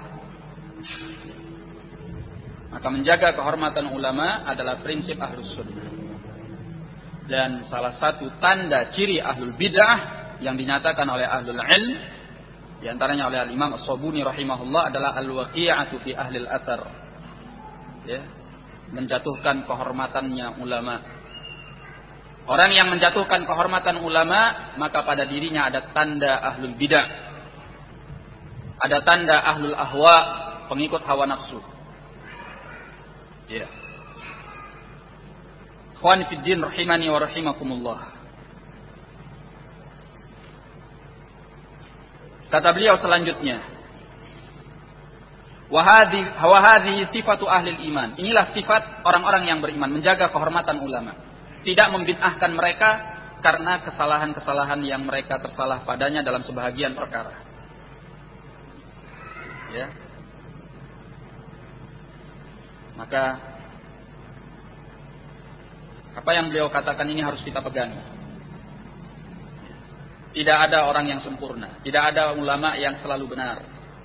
Maka menjaga kehormatan ulama adalah prinsip ahlus sunnah. Dan salah satu tanda ciri ahlul bid'ah yang dinyatakan oleh ahlul ilm, di antaranya oleh al-Imam As-Sabuni rahimahullah, adalah al-waqi'atu fi ahlil athar. Ya, menjatuhkan kehormatannya ulama. Orang yang menjatuhkan kehormatan ulama, maka pada dirinya ada tanda ahlul bid'ah. Ada tanda ahlul ahwa, pengikut hawa nafsu. Ya. Ikhwan fi din rahimani wa rahimakumullah. Kata beliau selanjutnya, wa hadhihi sifatu ahli iman. Inilah sifat orang-orang yang beriman, menjaga kehormatan ulama. Tidak membid'ahkan mereka karena kesalahan-kesalahan yang mereka tersalah padanya dalam sebahagian perkara. Ya. Maka apa yang beliau katakan ini harus kita pegang. Tidak ada orang yang sempurna, tidak ada ulama yang selalu benar.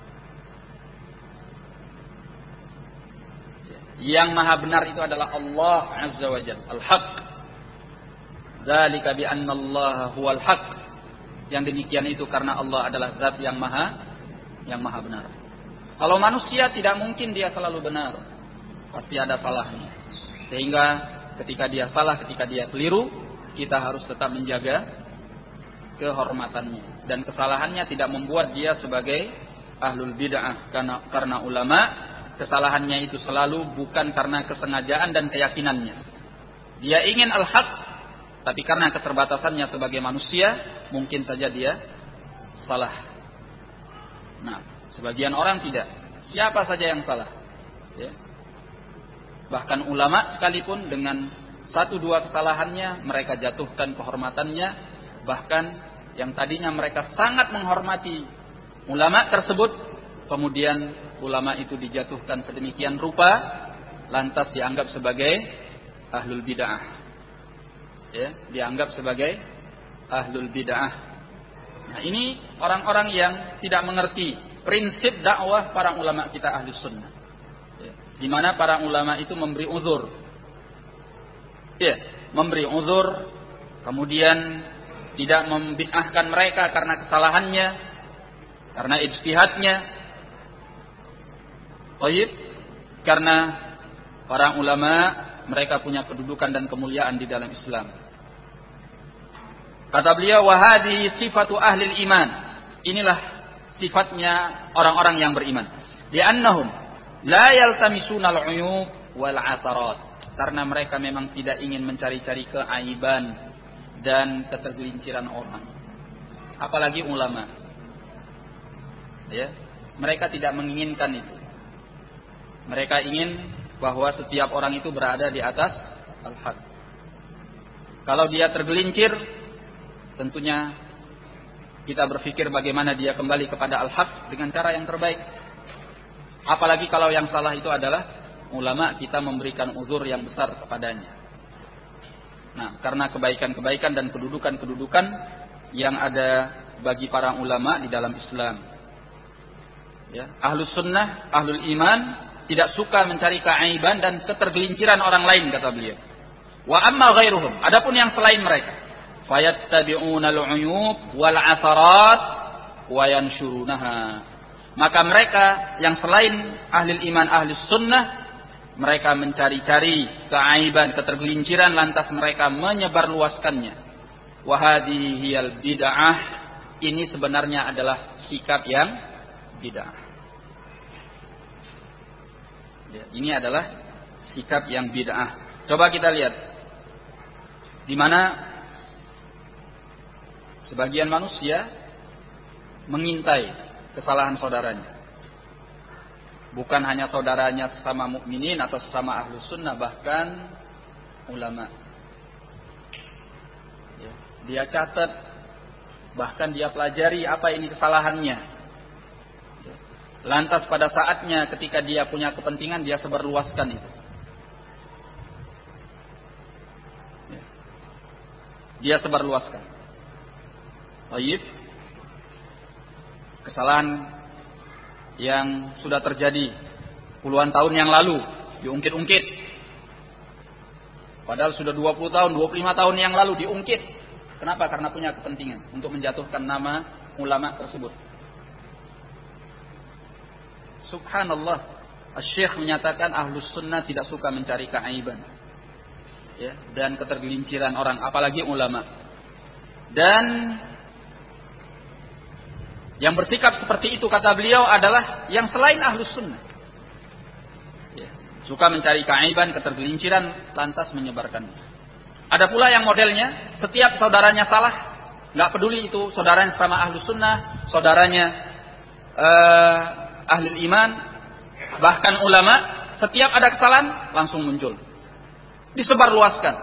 Yang maha benar itu adalah Allah Azza wa Jalla, al-haq. Dzalika bi anna Allah huwal haq. Yang demikian itu karena Allah adalah zat yang maha benar. Kalau manusia tidak mungkin dia selalu benar. Pasti ada salahnya. Sehingga ketika dia salah, ketika dia keliru, kita harus tetap menjaga kehormatannya. Dan kesalahannya tidak membuat dia sebagai ahlul bid'ah. Karena ulama, kesalahannya itu selalu bukan karena kesengajaan dan keyakinannya. Dia ingin al-haq, tapi karena keterbatasannya sebagai manusia, mungkin saja dia salah. Nah, sebagian orang tidak. Siapa saja yang salah. Ya. Bahkan ulama sekalipun dengan satu dua kesalahannya mereka jatuhkan kehormatannya. Bahkan yang tadinya mereka sangat menghormati ulama tersebut, kemudian ulama itu dijatuhkan sedemikian rupa, lantas dianggap sebagai ahlul bid'ah. Ya, dianggap sebagai ahlul bid'ah. Nah, ini orang-orang yang tidak mengerti prinsip dakwah para ulama kita ahli sunnah. Ya. Di mana para ulama itu memberi uzur. Ya, memberi uzur, kemudian tidak membid'ahkan mereka karena kesalahannya, karena ijtihadnya. Baik, karena para ulama mereka punya kedudukan dan kemuliaan di dalam Islam. Kata beliau, wa hadhihi sifatu ahli iman. Inilah sifatnya orang-orang yang beriman. Li'annahum la yaltamisuna al-uyub wal 'atharat. Karena mereka memang tidak ingin mencari-cari keaiban dan ketergelinciran orang. Apalagi ulama. Ya, mereka tidak menginginkan itu. Mereka ingin bahwa setiap orang itu berada di atas al-haq. Kalau dia tergelincir, tentunya kita berpikir bagaimana dia kembali kepada al-haq dengan cara yang terbaik. Apalagi kalau yang salah itu adalah ulama, kita memberikan uzur yang besar kepadanya. Nah, karena kebaikan-kebaikan dan kedudukan-kedudukan yang ada bagi para ulama di dalam Islam. Ya, ahlus sunnah, ahlul iman tidak suka mencari keaiban dan ketergelinciran orang lain, kata beliau. Wa amma ghairuhum, adapun yang selain mereka, fayattabi'una al-uyub wal 'atharat wa yanshurunaha. Maka mereka yang selain ahli iman, ahli sunnah, mereka mencari-cari keaiban, ketergelinciran, lantas mereka menyebarluaskannya. Wa hadhihi hiyal bid'ah. Ini sebenarnya adalah sikap yang bid'ah. Ya, ini adalah sikap yang bid'ah. Coba kita lihat di mana sebagian manusia mengintai kesalahan saudaranya. Bukan hanya saudaranya sesama mukminin atau sesama ahlu sunnah, bahkan ulama. Ya, dia catat, bahkan dia pelajari apa ini kesalahannya. Ya. Lantas pada saatnya ketika dia punya kepentingan, dia sebarluaskan itu. Ya. Dia sebarluaskan. Baik. Kesalahan yang sudah terjadi puluhan tahun yang lalu diungkit-ungkit. Padahal sudah 20 tahun, 25 tahun yang lalu diungkit. Kenapa? Karena punya kepentingan untuk menjatuhkan nama ulama tersebut. Subhanallah, Asy-Syaikh menyatakan ahlus sunnah tidak suka mencari keaiban, ya, dan ketergelinciran orang, apalagi ulama. Dan yang bersikap seperti itu, kata beliau, adalah yang selain ahlus sunnah. Ya, suka mencari keaiban, ketergelinciran, lantas menyebarkannya. Ada pula yang modelnya, setiap saudaranya salah, nggak peduli itu saudaranya sama ahlus sunnah, saudaranya ahli iman, bahkan ulama, setiap ada kesalahan langsung muncul, disebarluaskan.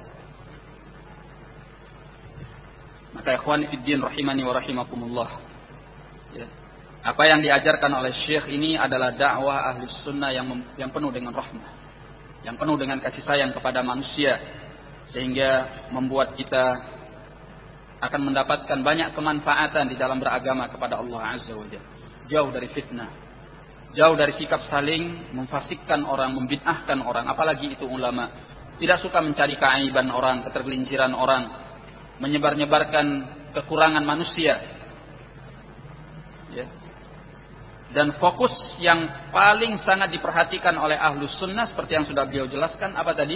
Maka ikhwan fiddin rahimani wa rahimakumullah. Ya. Apa yang diajarkan oleh Syekh ini adalah dakwah ahli sunnah yang penuh dengan rahmah, yang penuh dengan kasih sayang kepada manusia, sehingga membuat kita akan mendapatkan banyak kemanfaatan di dalam beragama kepada Allah Azza wa Jalla. Jauh dari fitnah, jauh dari sikap saling memfasikkan orang, membid'ahkan orang, apalagi itu ulama. Tidak suka mencari keaiban orang, ketergelinciran orang, menyebar-nyebarkan kekurangan manusia. Ya. Dan fokus yang paling sangat diperhatikan oleh ahlus sunnah seperti yang sudah beliau jelaskan, apa tadi?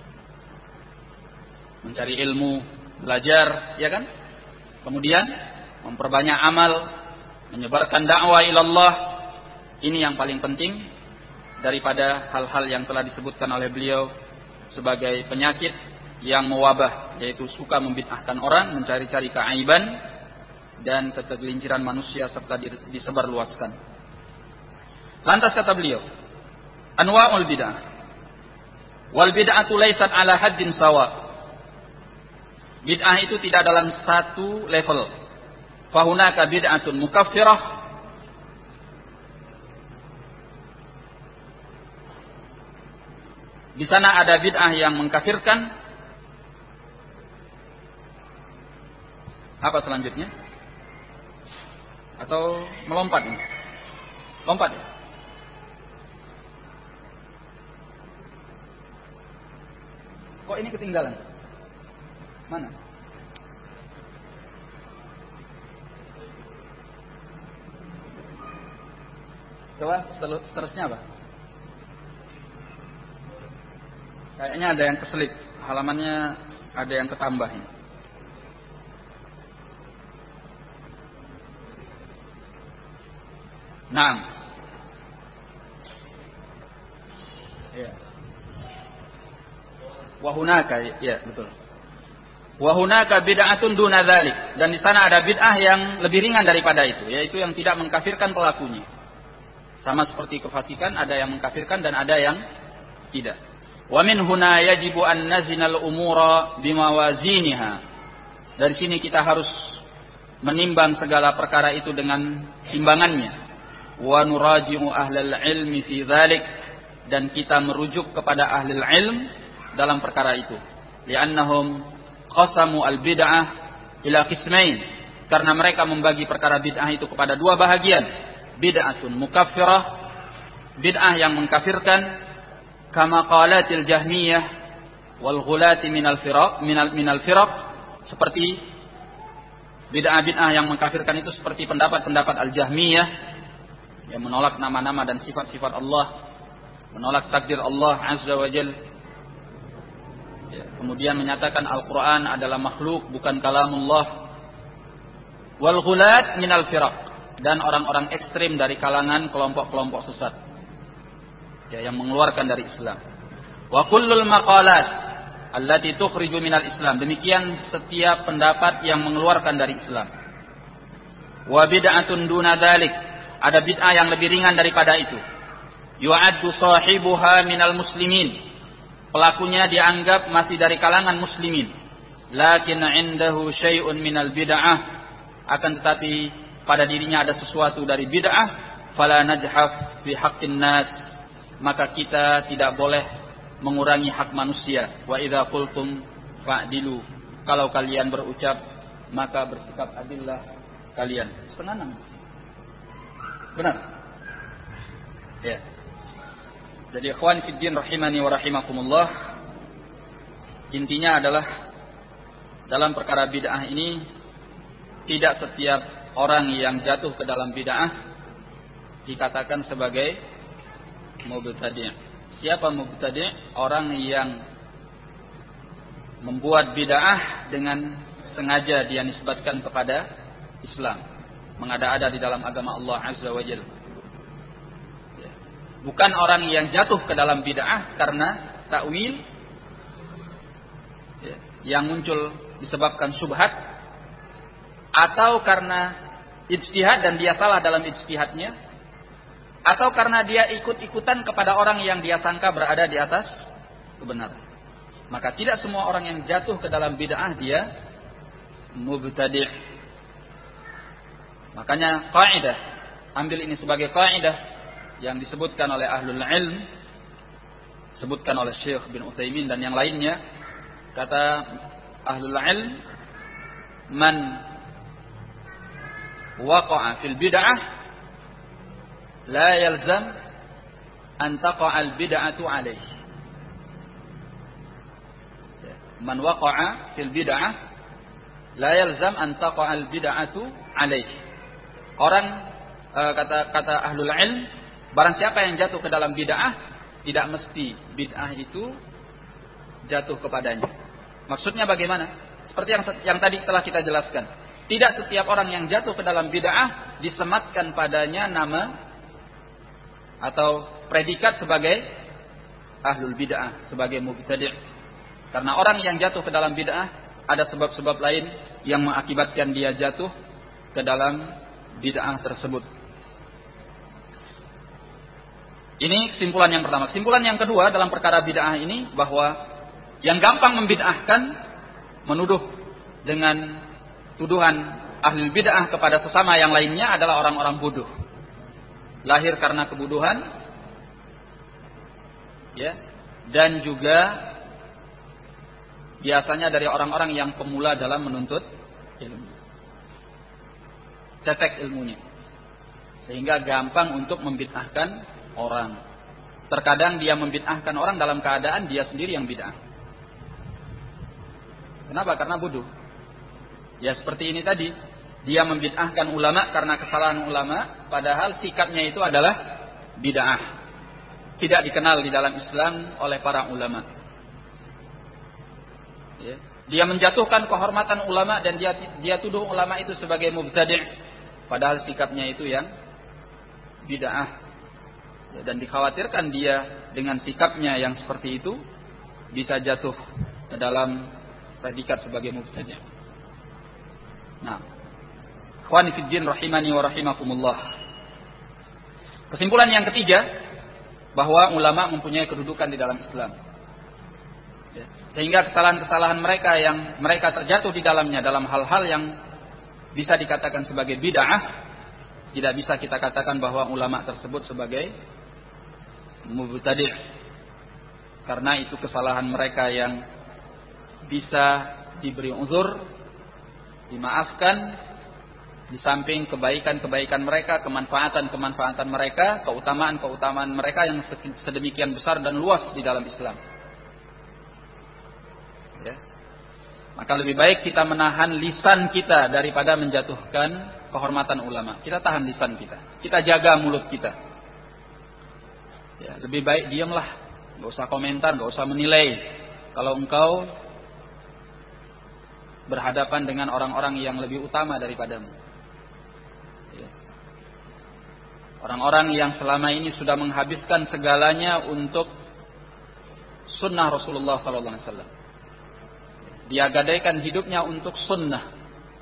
Mencari ilmu, belajar, ya kan? Kemudian memperbanyak amal, menyebarkan dakwah ilallah. Ini yang paling penting daripada hal-hal yang telah disebutkan oleh beliau sebagai penyakit yang mewabah, yaitu suka membid'ahkan orang, mencari-cari keaiban dan ketergelinciran manusia serta disebarluaskan. Lantas kata beliau, anwa'ul bid'ah wal bid'atu laysat ala haddin sawa. Bid'ah itu tidak dalam satu level. Fahunaka bid'atun mukaffirah, di sana ada bid'ah yang mengkafirkan. Apa selanjutnya? Atau melompat ini? Lompat ya? Kok ini ketinggalan? Mana? Coba seterusnya apa? Kayaknya ada yang keselip. Halamannya ada yang ketambah ini. Naam. Ya. Wahunaka, ya betul. Wahunaka bid'atun duna dzalik, dan di sana ada bid'ah yang lebih ringan daripada itu, yaitu yang tidak mengkafirkan pelakunya. Sama seperti kefasikan, ada yang mengkafirkan dan ada yang tidak. Wa min huna yajibu an nazinal umura bimawaziniha. Dari sini kita harus menimbang segala perkara itu dengan timbangannya. Wa nuraji'u ahlal ilmi fi dzalik, dan kita merujuk kepada ahlul ilm dalam perkara itu. Li'annahum qasamu al-bid'ah ila qismain, karena mereka membagi perkara bid'ah itu kepada dua bahagian. Bid'atun mukaffirah, bid'ah yang mengkafirkan, kama qalatil jahmiyah wal ghulati minal firaq, seperti bid'ah-bid'ah yang mengkafirkan itu seperti pendapat-pendapat al-jahmiyah yang menolak nama-nama dan sifat-sifat Allah, menolak takdir Allah azza wa jalla. Kemudian menyatakan Al-Quran adalah makhluk, bukan kalamullah. Wal ghulat minal firaq, dan orang-orang ekstrim dari kalangan kelompok-kelompok sesat, yang mengeluarkan dari Islam. Wa kullul maqalat allati tukhriju minal Islam, demikian setiap pendapat yang mengeluarkan dari Islam. Wa bid'atun duna dzalik, ada bid'ah yang lebih ringan daripada itu. Yu'addu sahibuha minal muslimin, pelakunya dianggap masih dari kalangan muslimin. Lakin indahu syai'un minal bid'ah, akan tetapi pada dirinya ada sesuatu dari bid'ah. Fala najhaf fi haqqin nas, maka kita tidak boleh mengurangi hak manusia. Wa idza qultum fa'dilu, kalau kalian berucap maka bersikap adillah kalian. 5:30. Benar? Ya. Jadi ikhwan fiddin rahimani wa rahimakumullah, intinya adalah dalam perkara bid'ah ini tidak setiap orang yang jatuh ke dalam bid'ah dikatakan sebagai mubtadi'. Siapa mubtadi'? Orang yang membuat bid'ah dengan sengaja dia nisbatkan kepada Islam, mengada-ada di dalam agama Allah azza wa jalla. Bukan orang yang jatuh ke dalam bid'ah karena takwil yang muncul disebabkan syubhat, atau karena ijtihad dan dia salah dalam ijtihadnya, atau karena dia ikut-ikutan kepada orang yang dia sangka berada di atas kebenaran. Maka tidak semua orang yang jatuh ke dalam bid'ah dia mubtadi'. Makanya kaidah, ambil ini sebagai kaidah yang disebutkan oleh ahlul ilm, disebutkan oleh Syekh bin Utsaimin dan yang lainnya. Kata ahlul ilm, man waqa'a fil bid'ah la yalzam an taqa'a al bid'atu alayhi. Man waqa'a fil bid'ah la yalzam an taqa'a al bid'atu alayhi. Orang kata ahlul ilm, barang siapa yang jatuh ke dalam bid'ah, tidak mesti bid'ah itu jatuh kepadanya. Maksudnya bagaimana? Seperti yang tadi telah kita jelaskan. Tidak setiap orang yang jatuh ke dalam bid'ah disematkan padanya nama atau predikat sebagai ahlul bid'ah, sebagai mubtadi'. Karena orang yang jatuh ke dalam bid'ah ada sebab-sebab lain yang mengakibatkan dia jatuh ke dalam bid'ah tersebut. Ini kesimpulan yang pertama. Kesimpulan yang kedua dalam perkara bid'ah ini, bahwa yang gampang membid'ahkan, menuduh dengan tuduhan ahli bid'ah kepada sesama yang lainnya adalah orang-orang bodoh. Lahir karena kebodohan, ya, dan juga biasanya dari orang-orang yang pemula dalam menuntut ilmu. Cetek ilmunya. Sehingga gampang untuk membid'ahkan orang. Terkadang dia membid'ahkan orang dalam keadaan dia sendiri yang bid'ah. Kenapa? Karena bodoh. Ya seperti ini tadi. Dia membid'ahkan ulama karena kesalahan ulama, padahal sikapnya itu adalah bid'ah. Tidak dikenal di dalam Islam oleh para ulama. Ya. Dia menjatuhkan kehormatan ulama dan dia tuduh ulama itu sebagai mubtadi', padahal sikapnya itu yang bid'ah. Ya, dan dikhawatirkan dia dengan sikapnya yang seperti itu bisa jatuh ke dalam predikat sebagai mubtadi'. Nah, ikhwani fid din rahimani wa rahimakumullah. Kesimpulan yang ketiga, bahwa ulama mempunyai kedudukan di dalam Islam. Ya. Sehingga kesalahan-kesalahan mereka yang mereka terjatuh di dalamnya dalam hal-hal yang bisa dikatakan sebagai bid'ah, tidak bisa kita katakan bahwa ulama tersebut sebagai mubtadi'. Karena itu kesalahan mereka yang bisa diberi uzur, dimaafkan, di samping kebaikan-kebaikan mereka, kemanfaatan-kemanfaatan mereka, keutamaan-keutamaan mereka yang sedemikian besar dan luas di dalam Islam. Ya. Maka lebih baik kita menahan lisan kita daripada menjatuhkan kehormatan ulama. Kita tahan lisan kita. Kita jaga mulut kita. Ya, lebih baik diamlah. Gak usah komentar, gak usah menilai. Kalau engkau berhadapan dengan orang-orang yang lebih utama daripadamu. Orang-orang yang selama ini sudah menghabiskan segalanya untuk sunnah Rasulullah SAW. Dia gadaikan hidupnya untuk sunnah.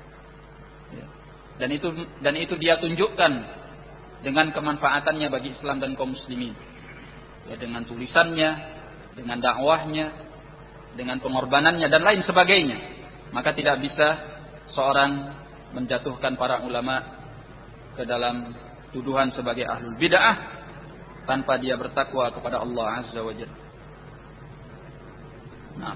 Dan itu dia tunjukkan dengan kemanfaatannya bagi Islam dan kaum muslimin. Ya, dengan tulisannya, dengan dakwahnya, dengan pengorbanannya dan lain sebagainya. Maka tidak bisa seorang menjatuhkan para ulama ke dalam tuduhan sebagai ahlul bid'ah tanpa dia bertakwa kepada Allah Azza wa Jalla. Nah.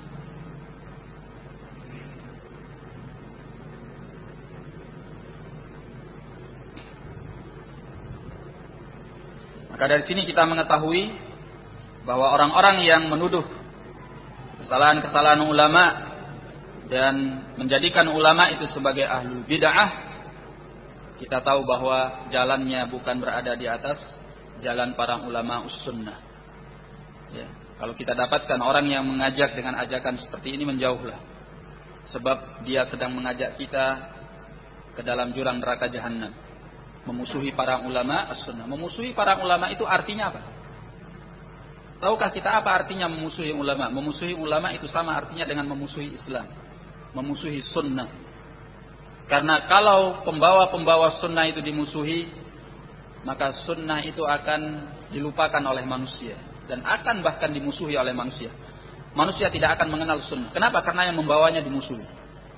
Maka dari sini kita mengetahui bahwa orang-orang yang menuduh kesalahan-kesalahan ulama dan menjadikan ulama itu sebagai ahlul bid'ah, kita tahu bahwa jalannya bukan berada di atas jalan para ulama us-sunnah. Ya. Kalau kita dapatkan orang yang mengajak dengan ajakan seperti ini, menjauhlah. Sebab dia sedang mengajak kita ke dalam jurang neraka jahanam. Memusuhi para ulama as-sunnah. Memusuhi para ulama itu artinya apa? Tahukah kita apa artinya memusuhi ulama? Memusuhi ulama itu sama artinya dengan memusuhi Islam. Memusuhi sunnah. Karena kalau pembawa-pembawa sunnah itu dimusuhi, maka sunnah itu akan dilupakan oleh manusia. Dan akan bahkan dimusuhi oleh manusia. Manusia tidak akan mengenal sunnah. Kenapa? Karena yang membawanya dimusuhi.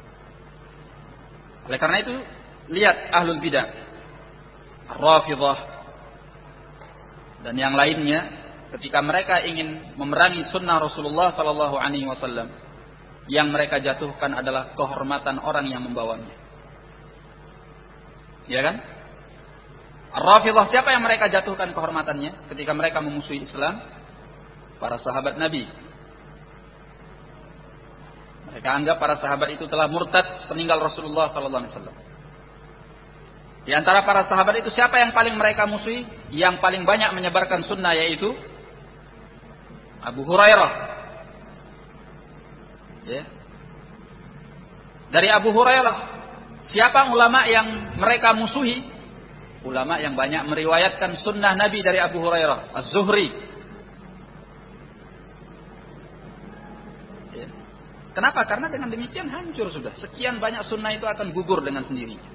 Oleh karena itu, lihat ahlul bidah, Rafidhah, dan yang lainnya, ketika mereka ingin memerangi sunnah Rasulullah SAW, yang mereka jatuhkan adalah kehormatan orang yang membawanya. Ya kan? Ar-Rafidhah, siapa yang mereka jatuhkan kehormatannya ketika mereka memusuhi Islam? Para sahabat Nabi. Mereka anggap para sahabat itu telah murtad peninggal Rasulullah SAW. Di antara para sahabat itu siapa yang paling mereka musuhi? Yang paling banyak menyebarkan sunnah yaitu Abu Hurairah. Ya. Dari Abu Hurairah, siapa ulama yang mereka musuhi? Ulama yang banyak meriwayatkan sunnah Nabi dari Abu Hurairah, Az-Zuhri. Ya. Kenapa? Karena dengan demikian hancur sudah. Sekian banyak sunnah itu akan gugur dengan sendirinya.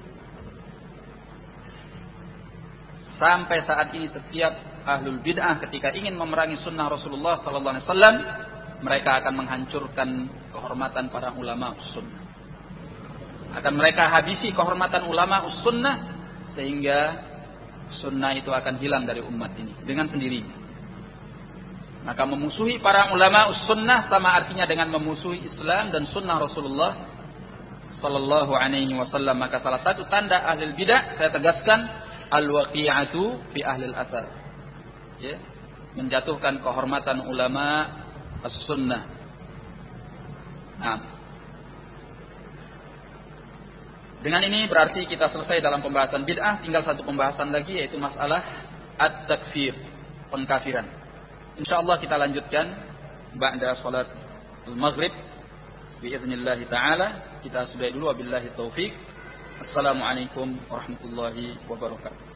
Sampai saat ini setiap ahlul bid'ah ketika ingin memerangi sunnah Rasulullah SAW, mereka akan menghancurkan kehormatan para ulama sunnah. Akan mereka habisi kehormatan ulama us-sunnah, sehingga sunnah itu akan hilang dari umat ini dengan sendirinya. Maka memusuhi para ulama us-sunnah sama artinya dengan memusuhi Islam dan sunnah Rasulullah sallallahu alaihi wasallam. Maka salah satu tanda ahli bidah, saya tegaskan, al-waqi'atu fi ahli al-athar. Ya, menjatuhkan kehormatan ulama as-sunnah. Nah, dengan ini berarti kita selesai dalam pembahasan bid'ah. Tinggal satu pembahasan lagi, yaitu masalah at-takfir, pengkafiran. Insyaallah kita lanjutkan ba'da salat al-maghrib biiznillah taala. Kita sudahi dulu, wabillahi taufik. Assalamualaikum warahmatullahi wabarakatuh.